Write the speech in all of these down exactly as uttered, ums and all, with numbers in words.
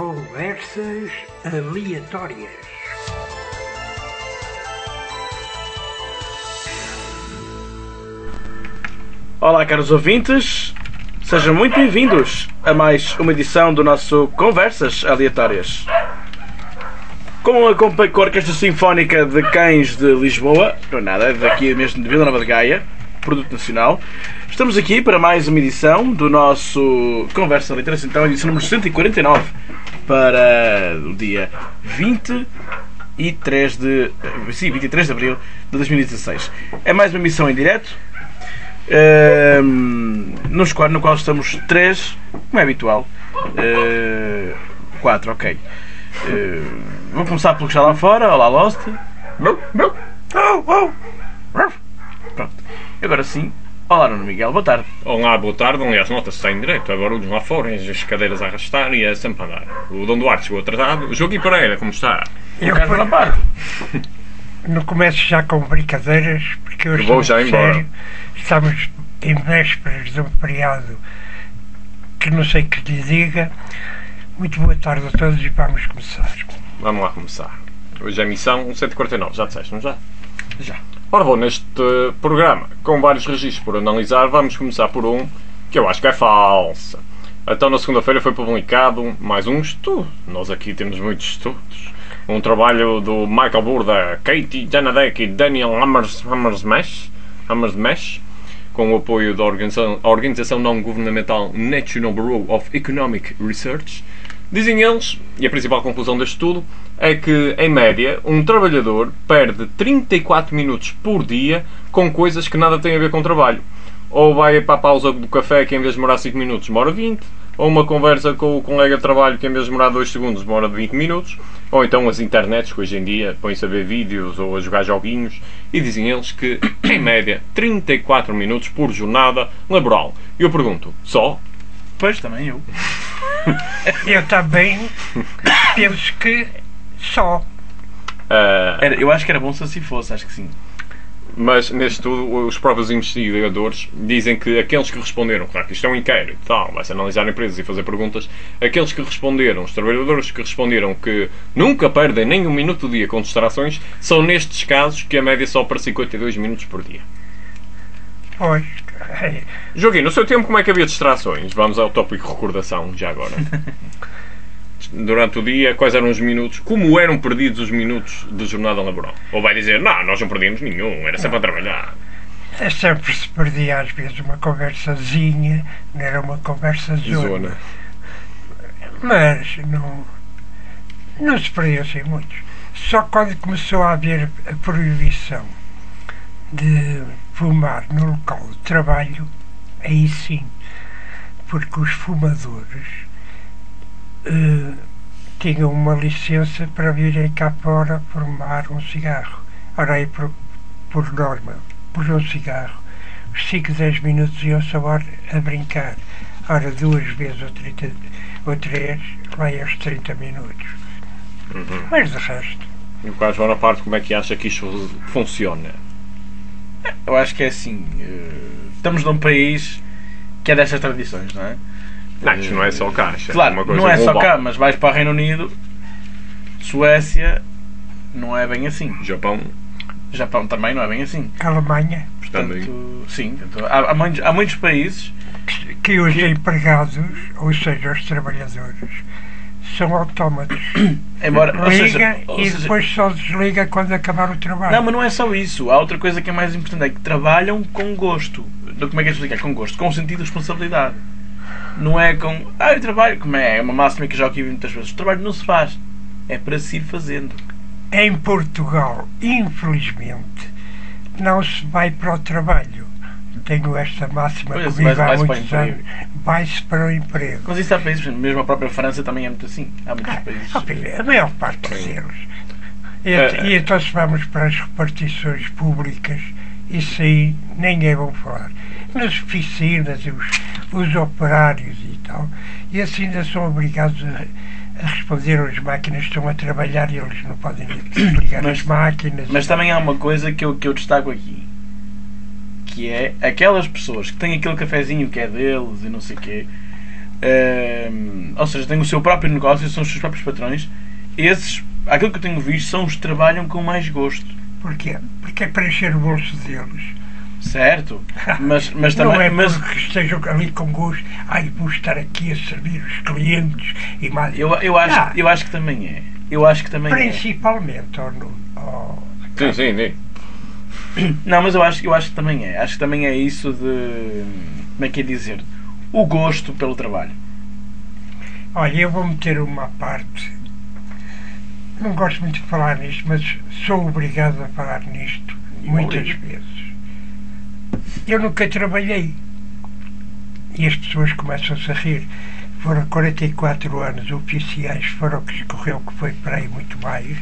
Conversas aleatórias. Olá, caros ouvintes, sejam muito bem-vindos a mais uma edição do nosso Conversas Aleatórias. Com a, com a Orquestra Sinfónica de Cães de Lisboa, não é nada, daqui mesmo de Vila Nova de Gaia, produto nacional, estamos aqui para mais uma edição do nosso Conversas Aleatórias, então a edição número cento e quarenta e nove, para o dia vinte e três de, sim, vinte e três de abril de dois mil e dezasseis. É mais uma emissão em direto. Uh, nos qual, no qual estamos três, como é habitual. Uh, quatro, ok. Uh, vou começar pelo que está lá fora. Olá, Lost. Pronto. Agora sim. Olá, Nuno Miguel. Boa tarde. Olá, boa tarde. Aliás, nota-se está em direito. Há barulhos lá fora, as cadeiras a arrastar e é sempre a andar. O Dom Duarte chegou atrasado. O Joaquim Pereira, como está? Eu quero na parte. Não começo já com brincadeiras, porque eu vou já embora. Sério. Estamos em vésperas de um feriado que não sei que lhe diga. Muito boa tarde a todos e vamos começar. Vamos lá começar. Hoje é a emissão cento e quarenta e nove, já disseste, não já? Já. Ora bom, neste programa, com vários registros por analisar, vamos começar por um que eu acho que é falso. Então na segunda-feira foi publicado mais um estudo. Nós aqui temos muitos estudos. Um trabalho do Michael Burda, Katie Janadek e Daniel Hammersmesh, Hammersmesh, com o apoio da organização, organização não-governamental National Bureau of Economic Research. Dizem eles, e a principal conclusão deste estudo, é que, em média, um trabalhador perde trinta e quatro minutos por dia com coisas que nada têm a ver com trabalho. Ou vai para a pausa do café que em vez de demorar cinco minutos demora vinte, ou uma conversa com o colega de trabalho que em vez de demorar dois segundos demora vinte minutos, ou então as internets que hoje em dia põem-se a ver vídeos ou a jogar joguinhos, e dizem eles que, em média, trinta e quatro minutos por jornada laboral. E eu pergunto, só? Pois, também eu. Eu também penso que só. Uh, era, eu acho que era bom se assim fosse, acho que sim. Mas neste estudo, os próprios investigadores dizem que aqueles que responderam, claro que isto é um inquérito e tal, vai-se analisar empresas e fazer perguntas, aqueles que responderam, os trabalhadores que responderam que nunca perdem nem um minuto do dia com distrações, são nestes casos que a média só para cinquenta e dois minutos por dia. Pois. Joaquim, no seu tempo como é que havia distrações? Vamos ao tópico de recordação, já agora. Durante o dia, quais eram os minutos? Como eram perdidos os minutos de jornada laboral? Ou vai dizer, não, nós não perdíamos nenhum, era sempre a trabalhar. É sempre se perdia às vezes uma conversazinha, não era uma conversa zona. zona. Mas não, não se perdia assim muito. Só quando começou a haver a proibição de fumar no local de trabalho, aí sim, porque os fumadores Uh, tinham uma licença para virem cá fora fumar um cigarro. Ora aí, por, por norma, por um cigarro, os cinco, dez minutos iam-se a brincar. Ora, duas vezes ou, trinta, ou três, vai aos trinta minutos. Uhum. Mas de resto. E o Carlos João, parte, como é que acha que isto funciona? Eu acho que é assim. Uh, estamos num país que é destas tradições, não é? Não, isto não é só cá. Claro, é uma coisa não é global. só cá, mas vais para o Reino Unido, Suécia, não é bem assim. Japão. Japão também não é bem assim. Alemanha. Portanto, sim, portanto, há, há, muitos, há muitos países que, que os empregados, ou seja, os trabalhadores, são autómatos. Embora, liga ou seja, ou e seja, depois só desliga quando acabar o trabalho. Não, mas não é só isso. Há outra coisa que é mais importante, é que trabalham com gosto. Como é que é explicar? Com gosto, com o sentido de responsabilidade. Não é com, ah, eu trabalho, como é, é uma máxima que já ouvi muitas vezes, o trabalho não se faz, é para se ir fazendo. Em Portugal, infelizmente, não se vai para o trabalho. Tenho esta máxima pois, comigo vai, há vai muitos anos, vai-se para o emprego. Mas isso há países, mesmo a própria França também é muito assim, há muitos ah, países. A maior parte deles. E, é, e então se vamos para as repartições públicas, isso aí ninguém vai falar. Nas oficinas, os, os operários e tal, e assim ainda são obrigados a, a responder às máquinas que estão a trabalhar e eles não podem desligar as máquinas. Mas também há uma coisa que eu, que eu destaco aqui, que é aquelas pessoas que têm aquele cafezinho que é deles e não sei o quê, uh, ou seja, têm o seu próprio negócio, são os seus próprios patrões, esses, aquilo que eu tenho visto, são os que trabalham com mais gosto. Porquê? Porque é para encher o bolso deles. Certo, mas, mas não também... é mas porque estejam ali com gosto, ai, vou estar aqui a servir os clientes e mais... eu, eu, acho, ah, eu acho que também é. Eu acho que também principalmente, é. Ou, ou, sim, sim, sim. Não, mas eu acho, eu acho que também é. Acho que também é isso de... Como é que é dizer? O gosto pelo trabalho. Olha, eu vou meter uma parte. Não gosto muito de falar nisto, mas sou obrigado a falar nisto muitas vezes. Eu nunca trabalhei. E as pessoas começam-se a rir. Foram quarenta e quatro anos oficiais, foram o que escorreu, que foi para aí muito mais.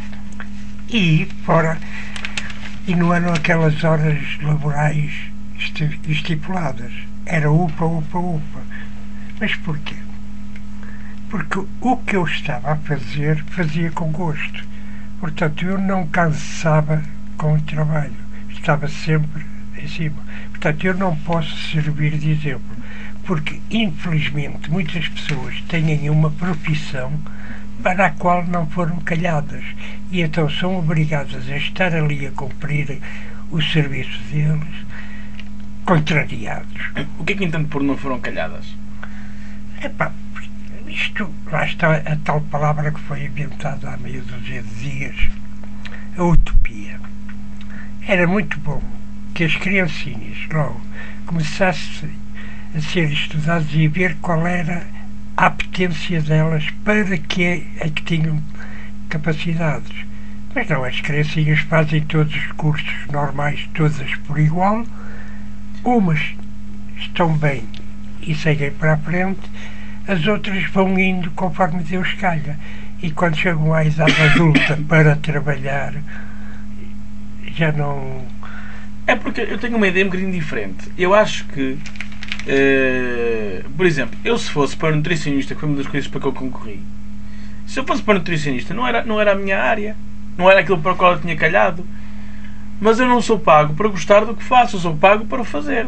E fora... E não eram aquelas horas laborais estipuladas. Era upa, upa, upa. Mas porquê? Porque o que eu estava a fazer, fazia com gosto. Portanto, eu não cansava com o trabalho. Estava sempre em cima. Portanto, eu não posso servir de exemplo. Porque, infelizmente, muitas pessoas têm uma profissão para a qual não foram calhadas. E então são obrigadas a estar ali a cumprir o serviço deles, contrariados. O que é que entendo por não foram calhadas? Epá, isto, lá está a tal palavra que foi inventada há meia dúzia de dias, a utopia. Era muito bom que as criancinhas logo começassem a ser estudadas e a ver qual era a apetência delas para que é que tinham capacidades. Mas não, as criancinhas fazem todos os cursos normais, todas por igual. Umas estão bem e seguem para a frente, as outras vão indo conforme Deus calha. E quando chegam à idade adulta para trabalhar, já não... É porque eu tenho uma ideia um bocadinho diferente. Eu acho que, uh, por exemplo, eu se fosse para nutricionista, que foi uma das coisas para que eu concorri, se eu fosse para nutricionista, não era, não era a minha área, não era aquilo para o qual eu tinha calhado. Mas eu não sou pago para gostar do que faço, eu sou pago para o fazer.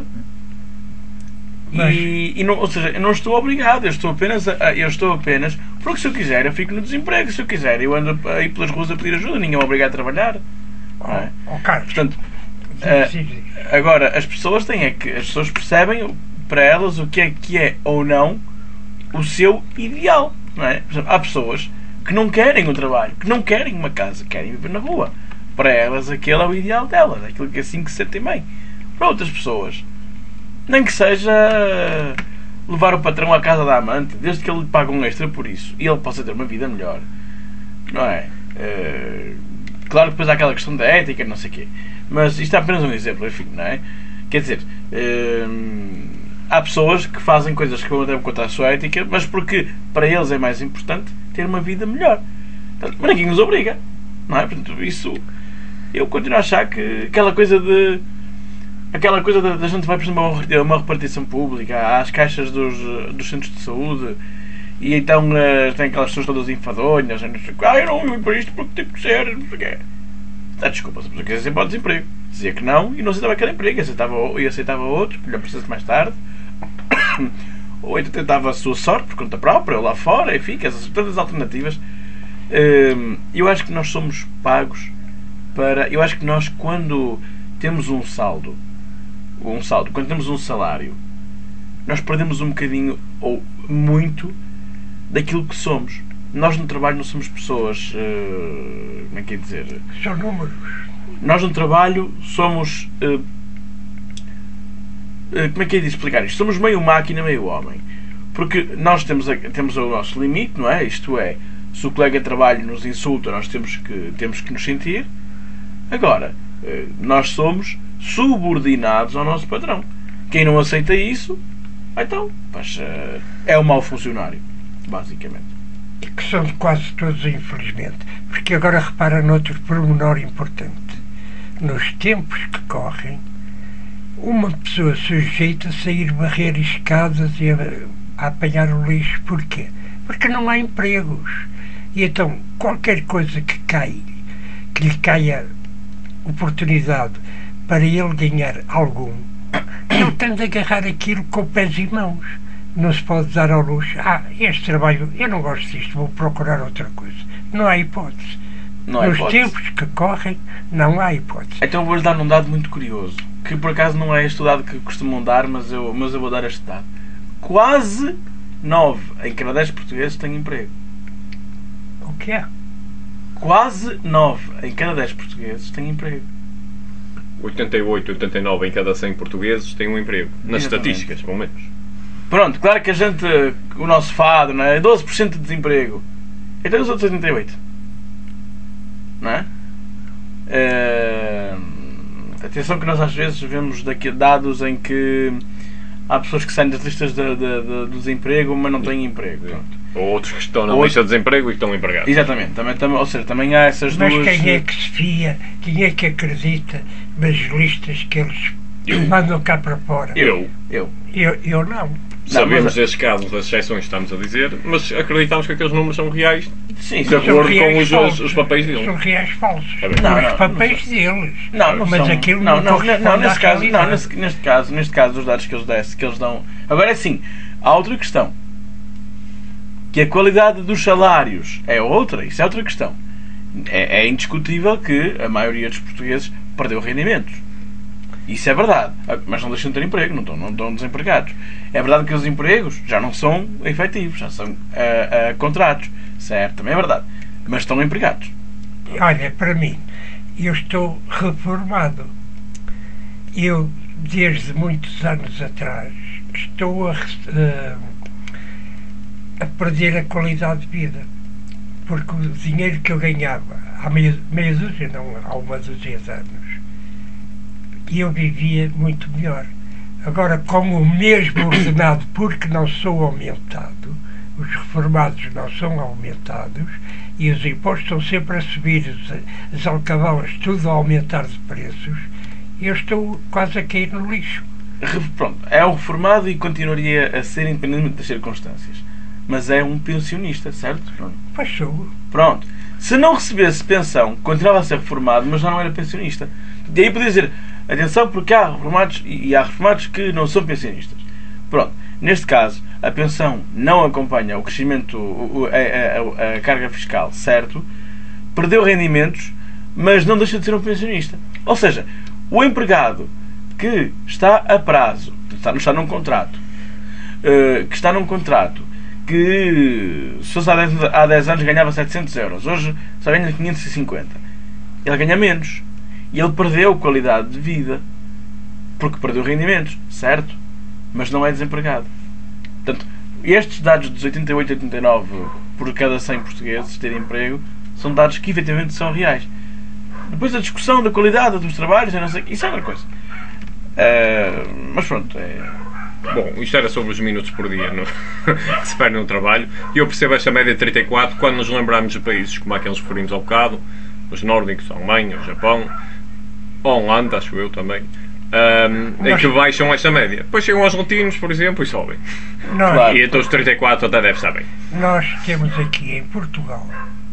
Mas... E, e não, ou seja, eu não estou obrigado, eu estou apenas, a, eu estou apenas, porque se eu quiser eu fico no desemprego, se eu quiser eu ando aí pelas ruas a pedir ajuda, ninguém é obrigado a trabalhar. Oh, é? Oh, Carlos. Portanto, sim, sim, sim. Uh, agora, as pessoas têm é que, as pessoas percebem para elas o que é que é ou não o seu ideal. Não é? Por exemplo, há pessoas que não querem um trabalho, que não querem uma casa, querem viver na rua. Para elas aquele é o ideal delas, aquilo que assim que se sentem bem. Para outras pessoas, nem que seja levar o patrão à casa da amante, desde que ele lhe pague um extra por isso e ele possa ter uma vida melhor, não é? Uh, claro que depois há aquela questão da ética, não sei o quê, mas isto é apenas um exemplo, enfim, não é? Quer dizer, uh, há pessoas que fazem coisas que vão até contra a sua ética, mas porque para eles é mais importante ter uma vida melhor. Portanto, mas ninguém nos obriga, não é? Portanto, isso... Eu continuo a achar que aquela coisa de... Aquela coisa da gente vai, por exemplo, a uma repartição pública, às caixas dos, dos centros de saúde, e então uh, tem aquelas pessoas todas enfadonhas, ah, eu não vim para isto porque tem que ser, não sei o quê. Ah, desculpa, se a pessoa quisesse ir para o desemprego. Dizia que não e não aceitava aquele emprego, e aceitava, e aceitava outro, que lhe aparecesse mais tarde. Ou então tentava a sua sorte por conta própria, ou lá fora, enfim, essas todas as alternativas. Uh, eu acho que nós somos pagos para... Eu acho que nós, quando temos um saldo, um saldo, quando temos um salário, nós perdemos um bocadinho, ou muito, daquilo que somos. Nós no trabalho não somos pessoas... Uh, como é que é dizer? São números. Nós no trabalho somos... Uh, uh, como é que é de explicar isto? Somos meio máquina, meio homem. Porque nós temos, a, temos o nosso limite, não é? Isto é, se o colega de trabalho nos insulta, nós temos que, temos que nos sentir. Agora, nós somos subordinados ao nosso patrão. Quem não aceita isso, então, mas, é um mau funcionário, basicamente. Que são quase todos, infelizmente. Porque agora repara noutro pormenor importante. Nos tempos que correm, uma pessoa sujeita-se a ir varrer escadas e a, a apanhar o lixo. Porquê? Porque não há empregos. E então, qualquer coisa que cai, que lhe caia oportunidade para ele ganhar algum, ele tem de agarrar aquilo com pés e mãos, não se pode dar ao luxo. Ah, este trabalho, eu não gosto disto, vou procurar outra coisa. Não há hipótese. Não há Nos hipótese. tempos que correm, não há hipótese. Então vou-lhes dar um dado muito curioso, que por acaso não é este o dado que costumam dar, mas eu, mas eu vou dar este dado. Quase nove em cada dez portugueses têm emprego. O que é? Quase nove em cada dez portugueses têm emprego. oitenta e oito, oitenta e nove em cada cem portugueses têm um emprego. Nas Exatamente. estatísticas, pelo menos. Pronto, claro que a gente, o nosso fado, não é? doze por cento de desemprego. Então os outros oitenta e oito. Não é? Eh, atenção que nós às vezes vemos daqui dados em que há pessoas que saem das listas de, de, de, do desemprego, mas não têm emprego. Pronto. Ou outros que estão na Ou lista de desemprego e que estão empregados. Exatamente, também, também, ou seja, também há essas Mas duas. quem é que se fia, quem é que acredita nas listas que eles Eu. mandam cá para fora? Eu. Eu. Eu, eu não. Sabemos mas- desses casos, das exceções que estamos a dizer, mas acreditamos que aqueles números são reais, Sim, de sim. acordo com reais os, os, falsos. os papéis São deles. reais falsos. É bem. Não, Os não, papéis deles. Não, não mas são, aquilo não, não, não, não, corresponde não, à neste caso, não, realidade. neste, neste caso, neste caso, os dados que eles dessem, que eles dão. Agora é assim, há outra questão. Que a qualidade dos salários é outra, isso é outra questão. É, é indiscutível que a maioria dos portugueses perdeu rendimentos. Isso é verdade. Mas não deixam de ter emprego, não estão, não estão desempregados. É verdade que os empregos já não são efetivos, já são ah, ah, contratos. Certo, também é verdade. Mas estão empregados. Olha, para mim, eu estou reformado. Eu, desde muitos anos atrás, estou a, eh, a perder a qualidade de vida. Porque o dinheiro que eu ganhava há meia, meia dúzia, não, há uma dúzia de anos, eu vivia muito melhor. Agora, com o mesmo ordenado, porque não sou aumentado, os reformados não são aumentados, e os impostos estão sempre a subir, as, as alcabalas tudo a aumentar de preços, eu estou quase a cair no lixo. Re- Pronto, é um reformado e continuaria a ser independentemente das circunstâncias. Mas é um pensionista, certo? Pronto. Pois sou. Pronto. Se não recebesse pensão, continuava a ser reformado, mas já não era pensionista. E aí podia dizer, atenção, porque há reformados e e há reformados que não são pensionistas. Pronto. Neste caso, a pensão não acompanha o crescimento, o- o- a, a- a carga fiscal, certo? Perdeu rendimentos, mas não deixa de ser um pensionista. Ou seja, o empregado que está a prazo, está, está num contrato, eh, que está num contrato, que se fosse há dez, há dez anos ganhava setecentos euros, hoje só ganha quinhentos e cinquenta. Ele ganha menos. E ele perdeu qualidade de vida porque perdeu rendimentos, certo? Mas não é desempregado. Portanto, estes dados dos oitenta e oito, oitenta e nove por cada cem portugueses terem emprego são dados que efetivamente são reais. Depois a discussão da qualidade dos trabalhos, eu não sei, isso é outra coisa. Eh, mas pronto, é... Bom, isto era sobre os minutos por dia no, que se perde no trabalho. E eu percebo esta média de trinta e quatro quando nos lembrarmos de países como aqueles que referimos ao bocado, os nórdicos, a Alemanha, o Japão, a Holanda, acho eu também, um, em que baixam esta média. Depois chegam aos latinos, por exemplo, e sobem. Nós, Claro. E então os trinta e quatro até deve estar bem. nós temos aqui em Portugal,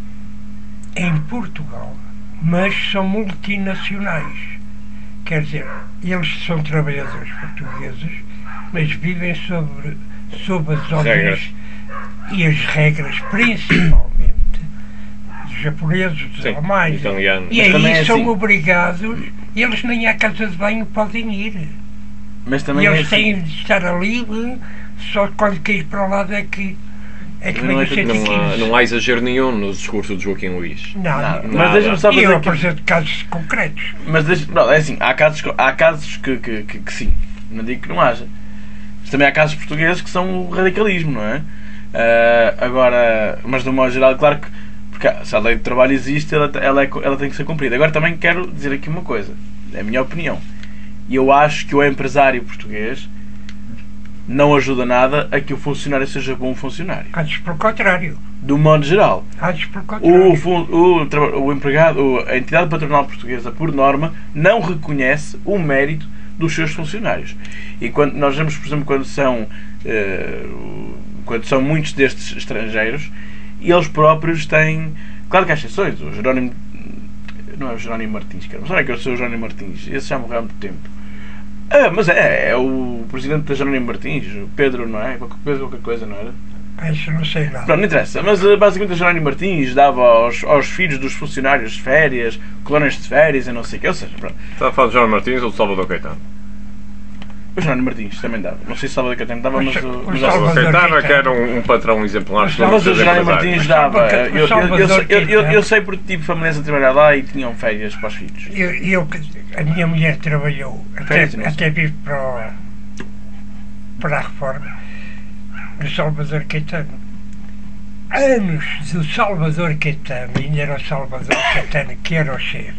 em Portugal, mas são multinacionais. Quer dizer, eles são trabalhadores portugueses, mas vivem sobre, sob as ordens Regras. e as regras, principalmente, dos japoneses, dos Sim, alemães. italianos. E Mas também aí é são assim. obrigados, eles nem à casa de banho podem ir. Mas E também é eles assim. têm de estar ali, só quando cair para o lado é que é que Não vem é o tudo- Não há, cento e quinze. não há exagero nenhum no discurso de Joaquim Luís. Não, Nada. não. Mas deixa-me só E eu fazer aqui. apresento casos concretos. Mas deixa, não, é assim, há casos, há casos que, que, que, que sim, não digo que não haja. Mas também há casos portugueses que são o radicalismo, não é? Ah, agora, mas de um modo geral, claro que porque se a lei de trabalho existe, ela, ela, é, ela tem que ser cumprida. Agora também quero dizer aqui uma coisa, é a minha opinião. E eu acho que o empresário português não ajuda nada a que o funcionário seja bom funcionário. Antes pelo contrário. Do modo geral. Antes pelo contrário. O, fun- o, traba- o empregado, o- a entidade patronal portuguesa, por norma, não reconhece o mérito dos seus funcionários. E quando nós vemos, por exemplo, quando são, eh, o- quando são muitos destes estrangeiros, eles próprios têm. Claro que há exceções. O Jerónimo. Não é o Jerónimo Martins, cara. Mas olha que eu sou o Jerónimo Martins. Esse já morreu há muito tempo. Ah, mas é, é o presidente da Jerónimo Martins, o Pedro, não é? Qualquer coisa, qualquer coisa, não era? Ah, isso não sei nada. Não, não interessa, mas basicamente a Jerónimo Martins dava aos, aos filhos dos funcionários de férias, colónias de férias e não sei o que, ou seja, pronto. Está a falar de João Martins ou de Salvador Caetano? O Jerónimo Martins também dava, não sei se Salvador Caetano dava, mas o... O mas Salvador Salvador Caetano é que Caetano. era um, um patrão exemplar. O de Salvador Mas o muitos Jerónimo empresários. Martins dava, O eu, eu, eu, Salvador eu, eu, eu, Caetano. eu sei porque tive familiares a trabalhar lá e tinham férias para os filhos. Eu, eu, a minha mulher trabalhou até, Férias, não sei. até vir para, o- para a reforma do Salvador Caetano. Anos do Salvador Caetano, ainda era o Salvador Caetano que era o chefe.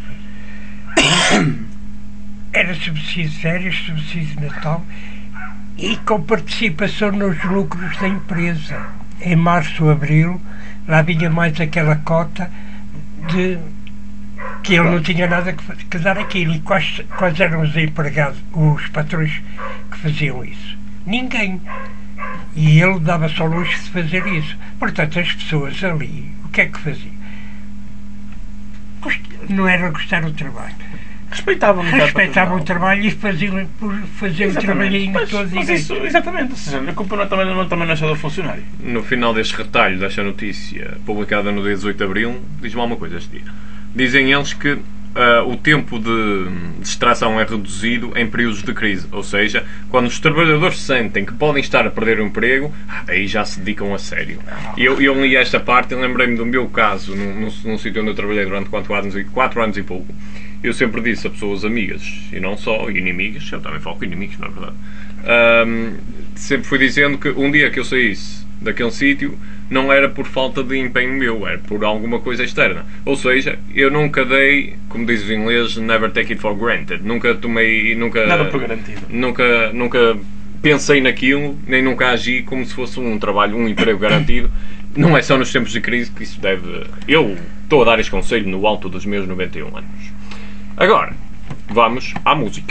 Era subsídio de férias, subsídio de Natal e com participação nos lucros da empresa. Em março, abril, lá vinha mais aquela cota de que ele não tinha nada que, fa- que dar aquilo. E quais, quais eram os empregados, os patrões que faziam isso? Ninguém. E ele dava só luxo de fazer isso. Portanto, as pessoas ali, o que é que faziam? Gost- Não era gostar do trabalho. Respeitavam um bocado Respeitavam o patronal. trabalho e faziam, por fazer o Exatamente. trabalhinho Mas- todo mas direito. isso, exatamente, ou seja, a culpa não, também, não, também não é só do funcionário. No final deste retalho desta notícia, publicada no dia dezoito de abril, diz-me alguma coisa este dia. Dizem eles que ah, o tempo de distração é reduzido em períodos de crise. Ou seja, quando os trabalhadores sentem que podem estar a perder o emprego, aí já se dedicam a sério. E eu, eu li esta parte e lembrei-me do meu caso, num, num, num sítio onde eu trabalhei durante quatro anos, e- quatro anos e pouco. Eu sempre disse a pessoas amigas, e não só, e inimigas, eu também falo com inimigos, não é verdade? Ahm, sempre fui dizendo que um dia que eu saísse daquele sítio não era por falta de empenho meu, era por alguma coisa externa. Ou seja, eu nunca dei, como diz os ingleses, never take it for granted. Nunca tomei, nunca... Nada por garantido. Nunca, nunca pensei naquilo, nem nunca agi como se fosse um trabalho, um emprego garantido. Não é só nos tempos de crise que isso deve... Eu estou a dar este conselho no alto dos meus noventa e um anos. Agora, vamos à música.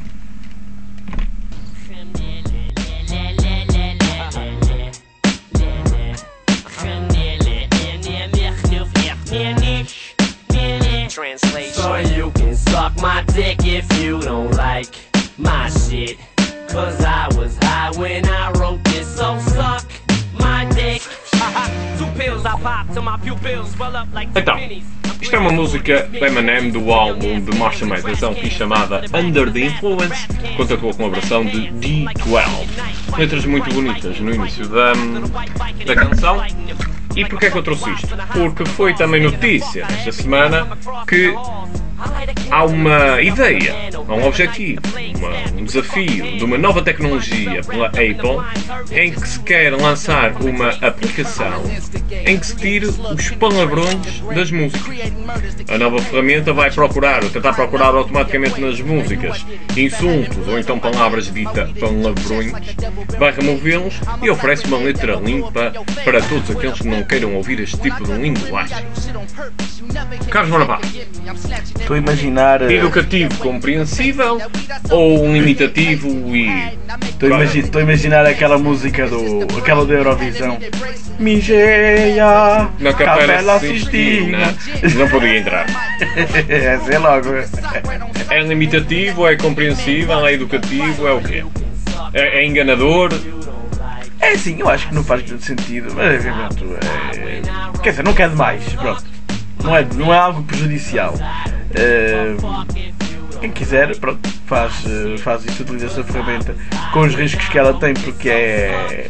Translation. So you can suck my dick if you don't like my shit. Cause I was high when I wrote this, so suck my dick. Two pills I pop till my pupils swell up like Então, pennies. isto é uma música do Eminem do álbum de Marshall Mathers L P chamada Under the Influence, conta com a colaboração de D doze. Letras muito bonitas no início da, da canção. E porquê é que eu trouxe isto? Porque foi também notícia esta semana que há uma ideia, há um objetivo, uma, um desafio de uma nova tecnologia pela Apple em que se quer lançar uma aplicação em que se tire os palavrões das músicas. A nova ferramenta vai procurar, ou tentar procurar automaticamente nas músicas, insultos ou então palavras ditas palavrões, vai removê-los e oferece uma letra limpa para todos aqueles que não queiram ouvir este tipo de linguagem. Carlos Bonaparte, Estou a imaginar... eh, educativo compreensível ou limitativo e... Estou a, imagi- estou a imaginar aquela música do... aquela da Eurovisão. Migeia, Na Capela Sistina não podia entrar. Essa é logo. É limitativo, é compreensível, é educativo, é o quê? É, é enganador? É assim, eu acho que não faz grande sentido, mas enfim, pronto, é... quer dizer, não quer demais, pronto. Não é, não é algo prejudicial. É... Quem quiser, pronto, faz, eh, faz isso, utiliza essa ferramenta com os riscos que ela tem, porque é...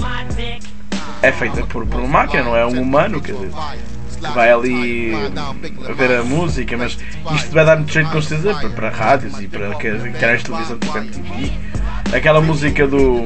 é feita por, por uma máquina, não é um humano, quer dizer, que vai ali a ver a música, mas isto vai dar muito jeito com certeza para, para rádios e para canais de televisão tipo M T V. Aquela música do...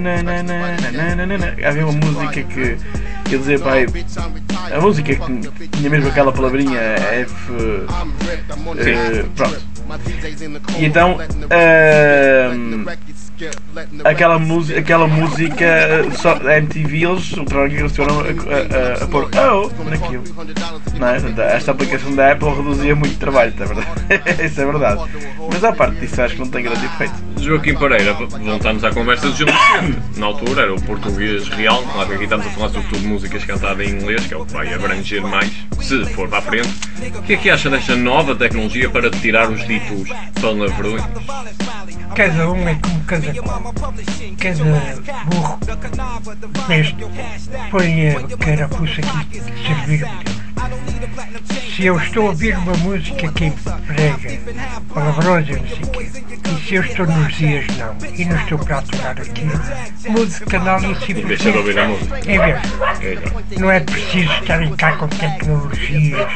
havia uma música que quer dizer, pai, a música que tinha mesmo aquela palavrinha F... eh, pronto. E então... Uh, aquela, música, aquela música só, a M T V eles eles tiveram a, a, a, a pôr oh naquilo. Não é? Esta aplicação da Apple reduzia muito o trabalho, é verdade. Isso é verdade. Mas à parte disso acho que não tem grande efeito. Joaquim Pereira, voltamos à conversa de Gil Vicente. Na altura era o português real, claro que aqui estamos a falar sobretudo de músicas cantadas em inglês, que é o que vai abranger mais, se for para a frente. O que é que acha desta nova tecnologia para tirar os ditos palavrões? Cada um é como cada qual. Cada burro besta põe a carapuça aqui de servir a Deus. Se eu estou a ouvir uma música que prega palavrões e não sei o quê, e se eu estou nos dias não, e não estou para aturar aquilo, mudo de canal e simplesmente... E deixa de ouvir a música. É mesmo. É, não é preciso estarem cá com tecnologias.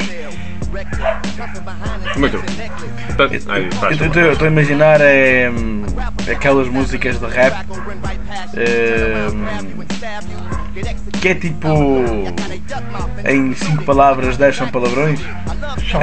muito bem. Eu estou a imaginar é, aquelas músicas de rap é, que é tipo em cinco palavras deixam palavrões. Só?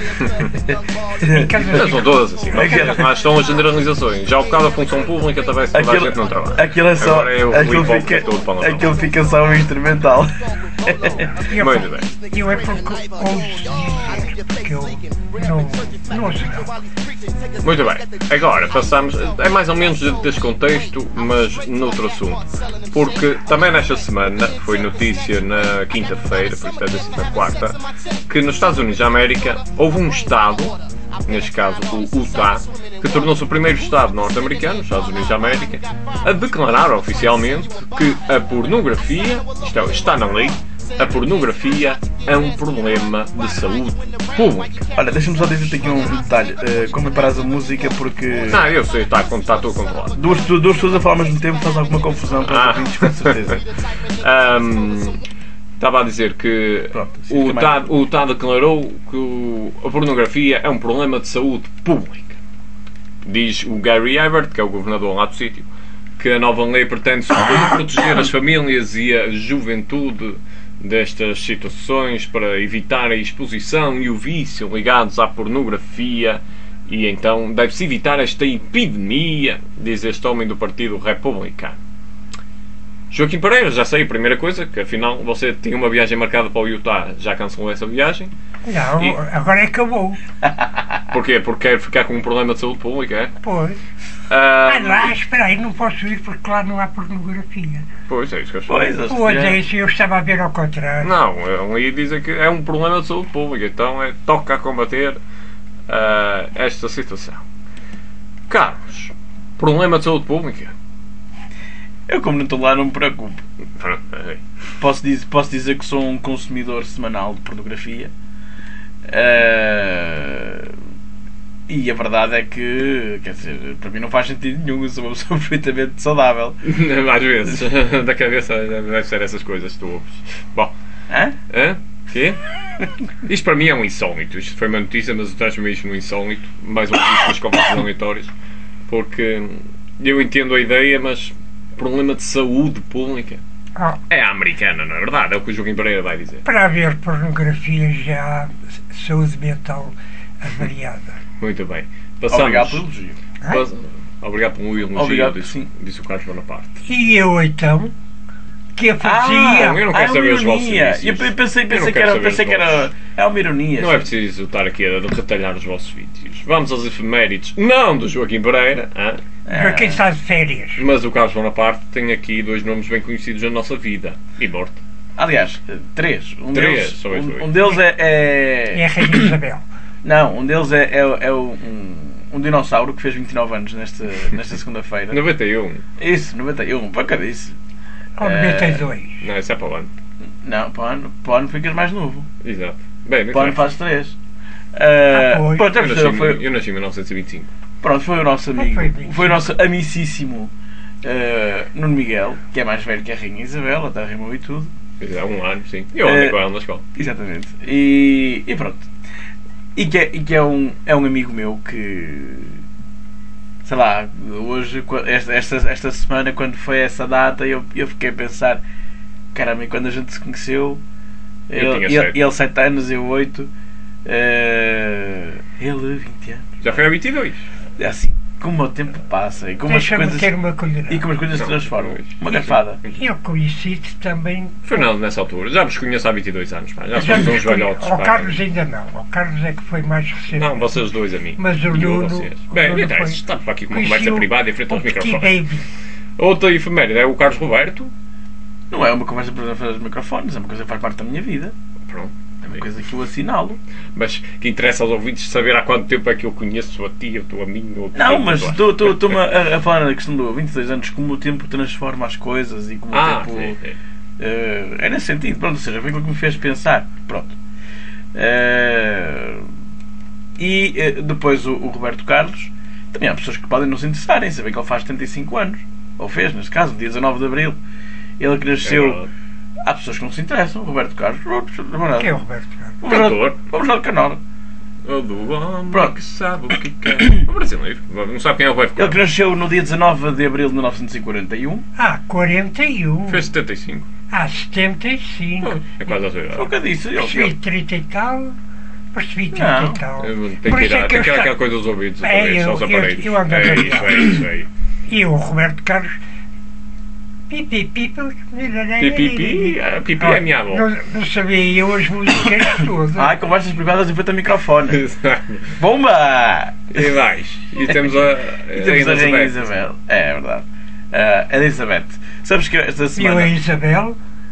Não, são todas assim, não? Mas são as generalizações. Já o bocado da função pública também se toda a gente não trabalha. Aquilo é só. Agora é o aquilo, hip-hop fica, todo palavrão. aquilo fica só um instrumental. Muito bem. Eu é porque ouço dizer, porque eu não, não ouço não. Muito bem, agora passamos, é mais ou menos deste contexto, mas noutro assunto. Porque também nesta semana, foi notícia na quinta-feira, por isso deve ter sido na quarta, que nos Estados Unidos da América houve um estado, neste caso o Utah, que tornou-se o primeiro estado norte-americano, nos Estados Unidos da América, a declarar oficialmente que a pornografia, isto é, está na lei, a pornografia é um problema de saúde pública. Olha, deixa-me só dizer-te aqui um detalhe. Uh, como paras a música, porque... Não, eu sei, está tá tudo controlado. Duas, duas pessoas a falar ao mesmo tempo faz alguma confusão para os Ah. ouvintes, com certeza. um, Estava a dizer que Pronto, o Utah, o Utah declarou que o, a pornografia é um problema de saúde pública. Diz o Gary Everett, que é o governador lá do sítio, que a nova lei pretende sobretudo proteger as famílias e a juventude destas situações para evitar a exposição e o vício ligados à pornografia e então deve-se evitar esta epidemia, diz este homem do Partido Republicano. Joaquim Pereira, já sei a primeira coisa, que afinal você tinha uma viagem marcada para o Utah, já cancelou essa viagem. Não, E- agora acabou. Porquê? Porque quer ficar com um problema de saúde pública, é? Pois. Ah, Ah, lá, espera aí, não posso ir porque lá não há pornografia. pois, é isso que eu estou a Pois, dizer. as- Pois é isso, eu estava a ver ao contrário. Não, ali dizem que é um problema de saúde pública, então é, toca a combater ah, esta situação. Carlos, problema de saúde pública? Eu, como não estou lá, não me preocupo. Pronto, é. Posso dizer, posso dizer que sou um consumidor semanal de pornografia. Uh, e a verdade é que, quer dizer, para mim não faz sentido nenhum. Eu sou uma pessoa perfeitamente saudável. Às vezes, da cabeça deve ser essas coisas que tu ouves. Bom, Hã? hã? Quê? Isto para mim é um insólito. Isto foi uma notícia, mas eu transformei isto num insólito. Mais um risco das conversas aleatórias. Porque eu entendo a ideia, mas problema de saúde pública Oh, é a americana, não é verdade? É o que o Joaquim Pereira vai dizer. para haver pornografia já há saúde mental avariada. Muito bem. Passamos. Obrigado pelo elogio. Pass- Obrigado pelo elogio, Obrigado, disse, sim. disse o Carlos Bonaparte. E eu então, que a Ah, fazia? eu não quero ah, é uma saber os vossos ironia. vícios. Eu pensei, Eu pensei não que quero era, saber pensei os que era. É uma ironia. Não é preciso estar aqui a retalhar os vossos vídeos. Vamos aos efemérides, não do Joaquim Pereira, hã? Para quem está de férias. Mas o Carlos Bonaparte tem aqui dois nomes bem conhecidos na nossa vida. E morte. Aliás, três. Um Três, deles, só isso aí. um, um deles é, É é. a Rainha Isabel. Não, um deles é, é, é um, um dinossauro que fez vinte e nove anos nesta, nesta segunda-feira. noventa e um. Isso, noventa e um, para cá disso. Ou noventa e dois. Não, esse é para o ano. Não, para o ano, para o ano ficas mais novo. Exato. Bem, não Para o ano interessa. fazes três. Ah, Uh, pois. pronto, eu, é nasci, possível, foi, eu nasci em mil novecentos e vinte e cinco. pronto, foi o nosso amigo, Foi bem. foi o nosso amicíssimo uh, Nuno Miguel, que é mais velho que a Rainha Isabel, até rimou e tudo. Há um ano, sim. Eu andei Eh, com ela na escola. Exatamente. E, e pronto. E que, é, e que é, um, é um amigo meu que, sei lá, hoje, esta, esta, esta semana, quando foi essa data, eu, eu fiquei a pensar, caramba, e quando a gente se conheceu, Eu ele, tinha ele, sete. ele sete anos, eu oito, uh, ele vinte anos. Já foi a vinte e dois. É assim, como o tempo passa e como as Deixa-me coisas, ter uma colherada. e como as coisas se Não, transformam. pois. Uma garfada. Eu conheci-te também. Fernando, nessa altura, já vos conheço há vinte e dois anos, pá. Já Já somos nos uns conhe- velhotes, Ao pá. Carlos ainda não. Ao Carlos é que foi mais recente. Não, vocês dois a mim. Mas o E eu a Nuno. vocês. o Bem, Nuno não interessa, foi- estamos para aqui com uma conheci conversa o- privada em frente aos o Petit microfones. Baby. Outra efeméride é o Carlos Roberto. Não é uma conversa para fazer os microfones, é uma coisa que faz parte da minha vida. Pronto. É uma coisa que eu assinalo. Mas que interessa aos ouvintes saber há quanto tempo é que eu conheço a ti, ou tu a mim, ou tu Não, a- mas tu a- estou-me a, a falar na questão do vinte e dois anos, como o tempo transforma as coisas e como Ah, o tempo. sim, sim. eh, é nesse sentido, pronto, ou seja, foi aquilo que me fez pensar. Pronto. Eh, e eh, depois o, o Roberto Carlos, também há pessoas que podem não se interessarem, saber que ele faz setenta e cinco anos, ou fez, neste caso, no dia dezanove de Abril. Ele que É nasceu. verdade. Há pessoas que não se interessam, Roberto Carlos. Quem é o Roberto Carlos? Vamos lá- Cantor. Vamos lá de canal. O do homem Pronto. que sabe o que quer. O brasileiro. Não sabe quem é o Roberto Ele que Carlos. nasceu no dia dezanove de Abril de mil novecentos e quarenta e um. Ah, quarenta e um. Fez setenta e cinco. Ah, setenta e cinco. É quase a sua Foi o idade. que eu disse. Ele, Percebi ele, trinta e tal. Percebi trinta Não. e tal. Tem Por que isso é ir que eu tem que ir está- aquela coisa dos ouvidos. É, outra vez, só os eu- eu- aparelhos. eu ando a É variar. isso, é isso aí. E o Roberto Carlos. Pipi, pipi. Pipipi, ah, pipi é a minha avó. Não, não sabia eu as músicas todas. Ai, conversas privadas em frente ao microfone. Bomba! E mais. E temos a, E temos a Rainha Elizabeth. Isabel. É, é verdade. Ah, Elizabeth. Sabes que esta Eu a semana. Isabel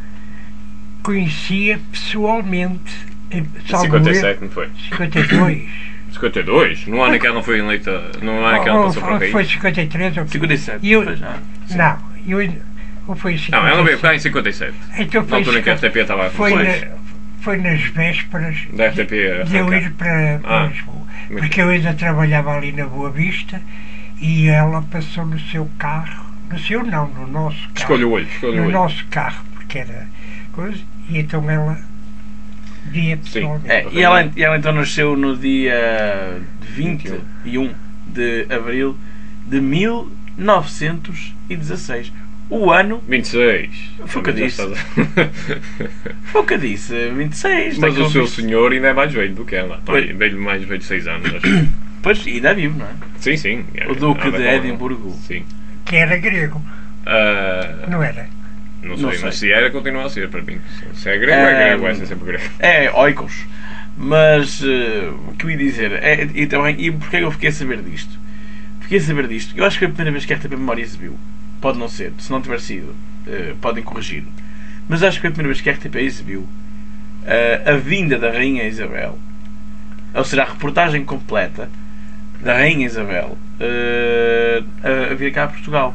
conhecia pessoalmente em salvo cinquenta e erro, sete, não foi? cinquenta e dois. cinquenta e dois? No ano em que ela não foi eleita. No ano em que ela Ou- passou para ou o país. foi cinquenta e três ou cinquenta e sete. E eu- Pois já. Não, eu, ou foi cinquenta e sete. Não, ela veio cá em cinquenta e sete. Então Na foi, altura em que a R T P estava a foi, funcionar. na, foi nas vésperas Da R T P a de eu arrancar. ir para, para Ah, Lisboa. muito Porque eu ainda trabalhava ali na Boa Vista e ela passou no seu carro, no seu não, no nosso carro. Escolha o olho, escolha o No olho. nosso carro, porque era coisa, e então ela via pessoalmente. É, e ela, e ela então nasceu no dia vinte e um de Abril de mil novecentos e dezasseis. O ano. vinte e seis. Foi o que eu Já disse. estás a- Foi o que eu disse, vinte e seis. Mas está o com seu vinte. senhor ainda é mais velho do que ela. Pois. Pai, velho, mais velho de seis anos, acho. Pois, e ainda vivo, não é? Sim, sim. O Duque Ela de é bom. Edimburgo. Sim. Que era grego, Ah, não era? não sei, Não sei. mas se era, continua a ser para mim. Se é grego, é, É, grego, vai ser sempre grego. É, oikos. Mas eh, o que eu ia dizer é, e também, e porquê eu fiquei a saber disto? Fiquei a saber disto. Eu acho que foi a primeira vez que a R T P Memória exibiu. Pode não ser, se não tiver sido, eh, podem corrigir. Mas acho que foi a primeira vez que a R T P exibiu eh, a vinda da Rainha Isabel, ou seja, a reportagem completa da Rainha Isabel eh, a, a vir cá a Portugal.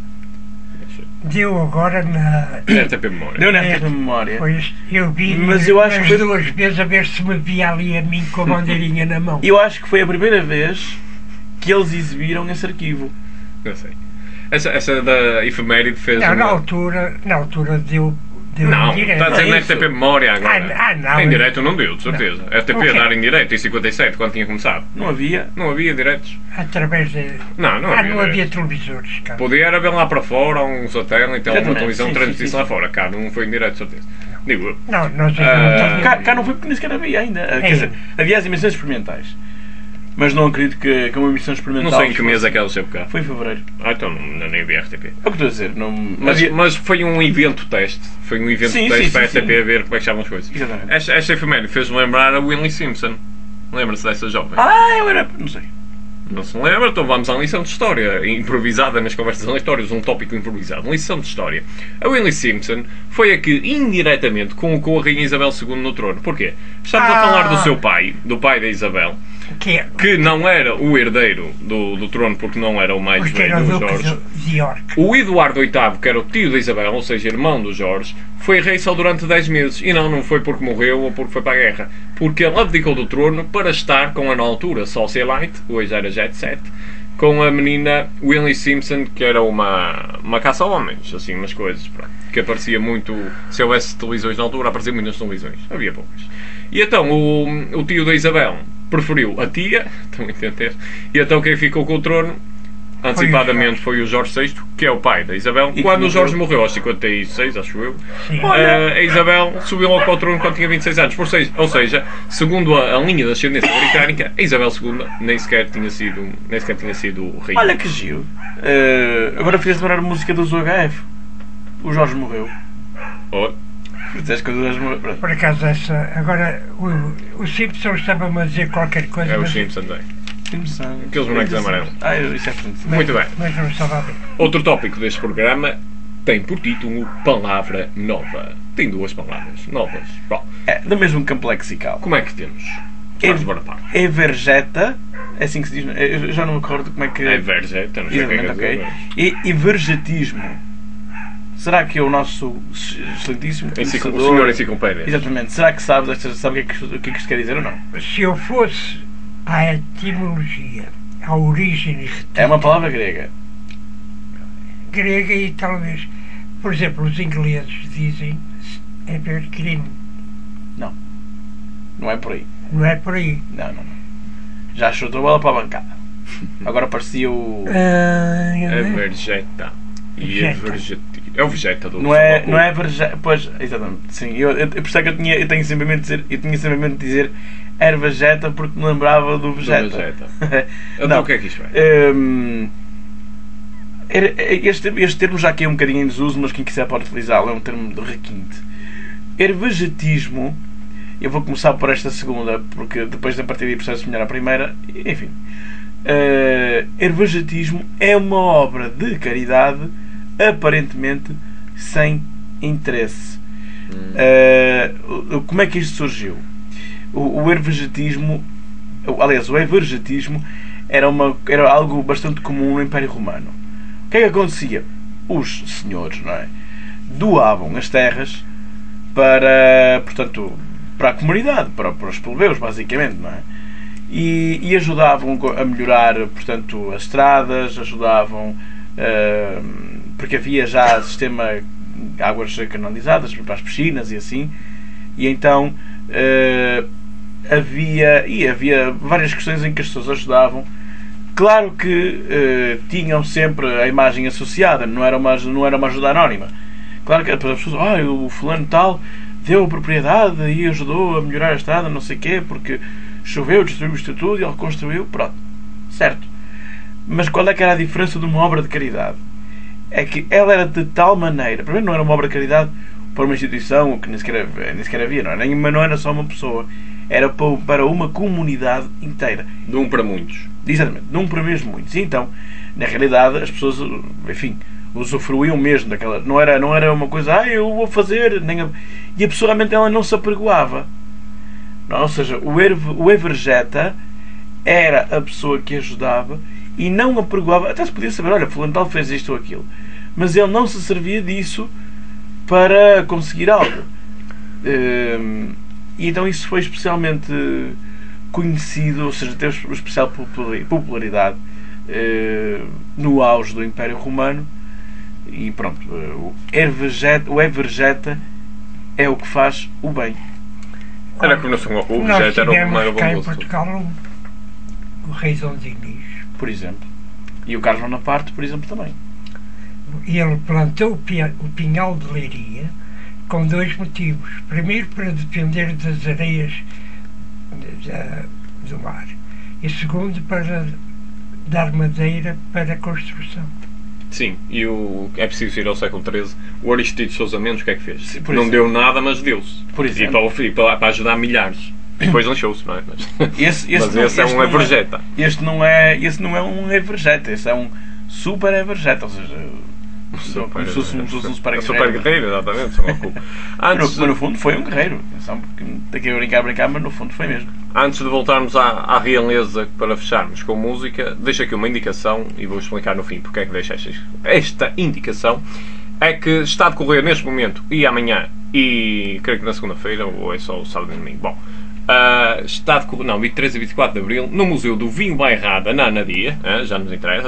Deu agora na. R T P Memória. Deu na R T P Memória. Pois, eu vi Mas eu acho as que foi- duas vezes a ver se me via ali a mim com a bandeirinha na mão. Eu acho que foi a primeira vez que eles exibiram esse arquivo. Não sei. Essa, essa da efeméride fez. Não, na uma- altura, na altura deu, deu Não, em direto. está a dizer É na isso. R T P Memória agora. Ah, ah, não. Em direto não deu, de certeza. R T P O a quê? dar em direto em cinquenta e sete, quando tinha começado. Não havia. Não havia diretos. Através de. Não, não ah, havia não havia diretos. televisores, cara. Podia era ver lá para fora, um satélite, ou uma Exatamente, televisão sim, transmitisse sim, lá sim. fora. Cá não foi em direto, de certeza. Digo eu. Não, nós ainda Ah, não tínhamos. Cá, cá não foi porque nem sequer havia ainda. Quer dizer, havia as emissões experimentais. Mas não acredito que, que uma emissão experimental. Não sei em que fosse- mês é que ela esteve cá. Foi em fevereiro. Ah, então não, não nem havia R T P. É o que estou a dizer. Não, Mas, havia- mas foi um evento teste. Foi um evento Sim, teste sim, para a sim, R T P sim. a ver como é que estavam as coisas. Exatamente. Esta, esta efeméride fez-me lembrar a Willie Simpson. Lembra-se dessa jovem? Ah, eu era. Não sei. Não se lembra? Então vamos à lição de História, improvisada nas conversas aleatórias, um tópico improvisado. Lição de História. A Willie Simpson foi a que, indiretamente, colocou a Rainha Isabel segunda no trono. Porquê? Estamos a Ah. falar do seu pai, do pai da Isabel, Que é. que não era o herdeiro do, do trono, porque não era o mais Porque era velho o do Duque Jorge. de de York. O Eduardo oitavo, que era o tio da Isabel, ou seja, irmão do Jorge, foi rei só durante dez meses. E não, não foi porque morreu ou porque foi para a guerra. Porque ele abdicou do trono para estar com a, na altura, socialite, hoje era jet set, com a menina Willie Simpson, que era uma, uma caça a homens, assim, umas coisas, pronto. Que aparecia muito, se houvesse televisões na altura, aparecia muito nas televisões. Havia poucas. E então, o, o tio da Isabel preferiu a tia, estão a entender? E então quem ficou com o trono antecipadamente foi o Jorge sexto, que é o pai da Isabel. E Quando que o Jorge morreu. morreu aos cinquenta e seis, acho eu, Sim. eh, a Isabel subiu logo para o trono quando tinha vinte e seis anos. Por seis, ou seja, segundo a, a linha da ascendência britânica, a Isabel segunda nem sequer tinha sido, nem sequer tinha sido rei. Olha que giro. Uh, agora fizeste lembrar a música do U H F. O Jorge morreu. Oh, Fizeste que o Jorge morreu. Pronto. Por acaso essa. Agora o, o Simpson estava-me a dizer qualquer coisa. é os mas, Simpsons, é. Simpsons. Aqueles bonecos amarelos. Ah, isso é Simpsons. Muito bem. mas não estava a ver. Outro tópico deste programa tem por título Palavra Nova. Tem duas palavras novas. Bom, É, do mesmo campo lexical. como é que temos? É- Vamos embora para. Evergeta. É assim que se diz. Eu já não me recordo como é que. É vergeta, não sei o que é que Exatamente, é ok. dizer. E evergetismo. Será que é o nosso excelentíssimo Enciclo- O conhecedor- senhor enciclopédia. Exatamente. Será que sabes esta, sabe o que, é que, o que é que isto quer dizer ou não? Se eu fosse à etimologia, à origem É uma palavra grega. grega e talvez, por exemplo, os ingleses dizem é ver crime. Não é por aí. Não é por aí. Não, não, não. Já chutou a bola para a bancada. Agora parecia o. Ah, É vergeta. E é Vegeta. vergetivo. É o vegeta do Não é, São não é Paulo. verge... Pois, exatamente. Sim, eu, eu, eu percebo que eu, tinha, eu tenho sempre a mente dizer, eu tinha sempre a mente dizer ervageta porque me lembrava do vegeta. vegeta. Então Não. o que é que isto é? Hum, era- este, este termo já aqui é um bocadinho em desuso, mas quem quiser pode utilizá-lo, é um termo de requinte. Ervagetismo, eu vou começar por esta segunda, porque depois da partida e processo melhor a primeira, enfim. Uh, ervagetismo é uma obra de caridade aparentemente sem interesse. Uh, como é que isto surgiu? O, o ervagetismo, aliás, o evergetismo era, uma, era algo bastante comum no Império Romano. O que é que acontecia? Os senhores, não é, doavam as terras para, portanto, para a comunidade, para, para os plebeus, basicamente, não é? E, e ajudavam a melhorar, portanto, as estradas, ajudavam, uh, porque havia já sistema de águas canalizadas para as piscinas e assim, e então uh, havia, e havia várias questões em que as pessoas ajudavam. Claro que uh, tinham sempre a imagem associada, não era uma, não era uma ajuda anónima. Claro que as pessoas, ah, o fulano tal deu a propriedade e ajudou a melhorar a estrada, não sei o quê, porque choveu, destruiu isto tudo e ele reconstruiu, pronto. Certo. Mas qual é que era a diferença de uma obra de caridade? É que ela era de tal maneira, primeiro não era uma obra de caridade para uma instituição que nem sequer, nem sequer havia, não era, não era só uma pessoa, era para uma comunidade inteira. De um para muitos. Exatamente, de um para mesmo muitos. E então, na realidade, as pessoas, enfim, usufruíam mesmo daquela. Não era, não era uma coisa, ah, eu vou fazer. Nem a... E a pessoa realmente ela não se apregoava. Não, ou seja, o, erve, o evergeta era a pessoa que ajudava e não apregoava. Até se podia saber, olha, fulano tal fez isto ou aquilo. Mas ele não se servia disso para conseguir algo. Hum, e então isso foi especialmente conhecido, ou seja, teve especial popularidade uh, no auge do Império Romano. E pronto, uh, o Evergeta, o Evergeta é o que faz o bem. Era como no São Paulo, o Nós vegeta era o tivemos primeiro cá em bom gosto. Portugal o, o rei Dom Dinis. Por exemplo. E o Carlos Bonaparte, por exemplo, também. E ele plantou o, pia, o pinhal de Leiria com dois motivos. Primeiro, para defender das areias de, de, do mar. E segundo, para dar madeira para a construção. Sim, e o, é preciso ir ao século treze. O Aristides de Sousa Mendes o que é que fez? Sim, por não exemplo. deu nada, mas deu-se. Por E exemplo. para, e para, para ajudar milhares. E depois lanchou-se, não é? Mas Esse, esse, mas não, esse é este um não evergeta. Este não é, esse não é um evergeta, esse é um super evergeta, ou seja, Super, como se fosse um, fosse um super é guerreiro. super guerreiro, exatamente. São Goku. Mas Antes, no, mas no fundo foi um guerreiro. Atenção, porque daqui a brincar, brincar, mas no fundo foi mesmo. antes de voltarmos à, à realeza para fecharmos com música, deixo aqui uma indicação e vou explicar no fim porque é que deixo esta, esta indicação. É que está a decorrer neste momento e amanhã e creio que na segunda-feira ou é só o sábado e domingo. Bom, Uh, está de, não, vinte e três e vinte e quatro de Abril, no Museu do Vinho Bairrada, na Anadia, uh, já nos interessa,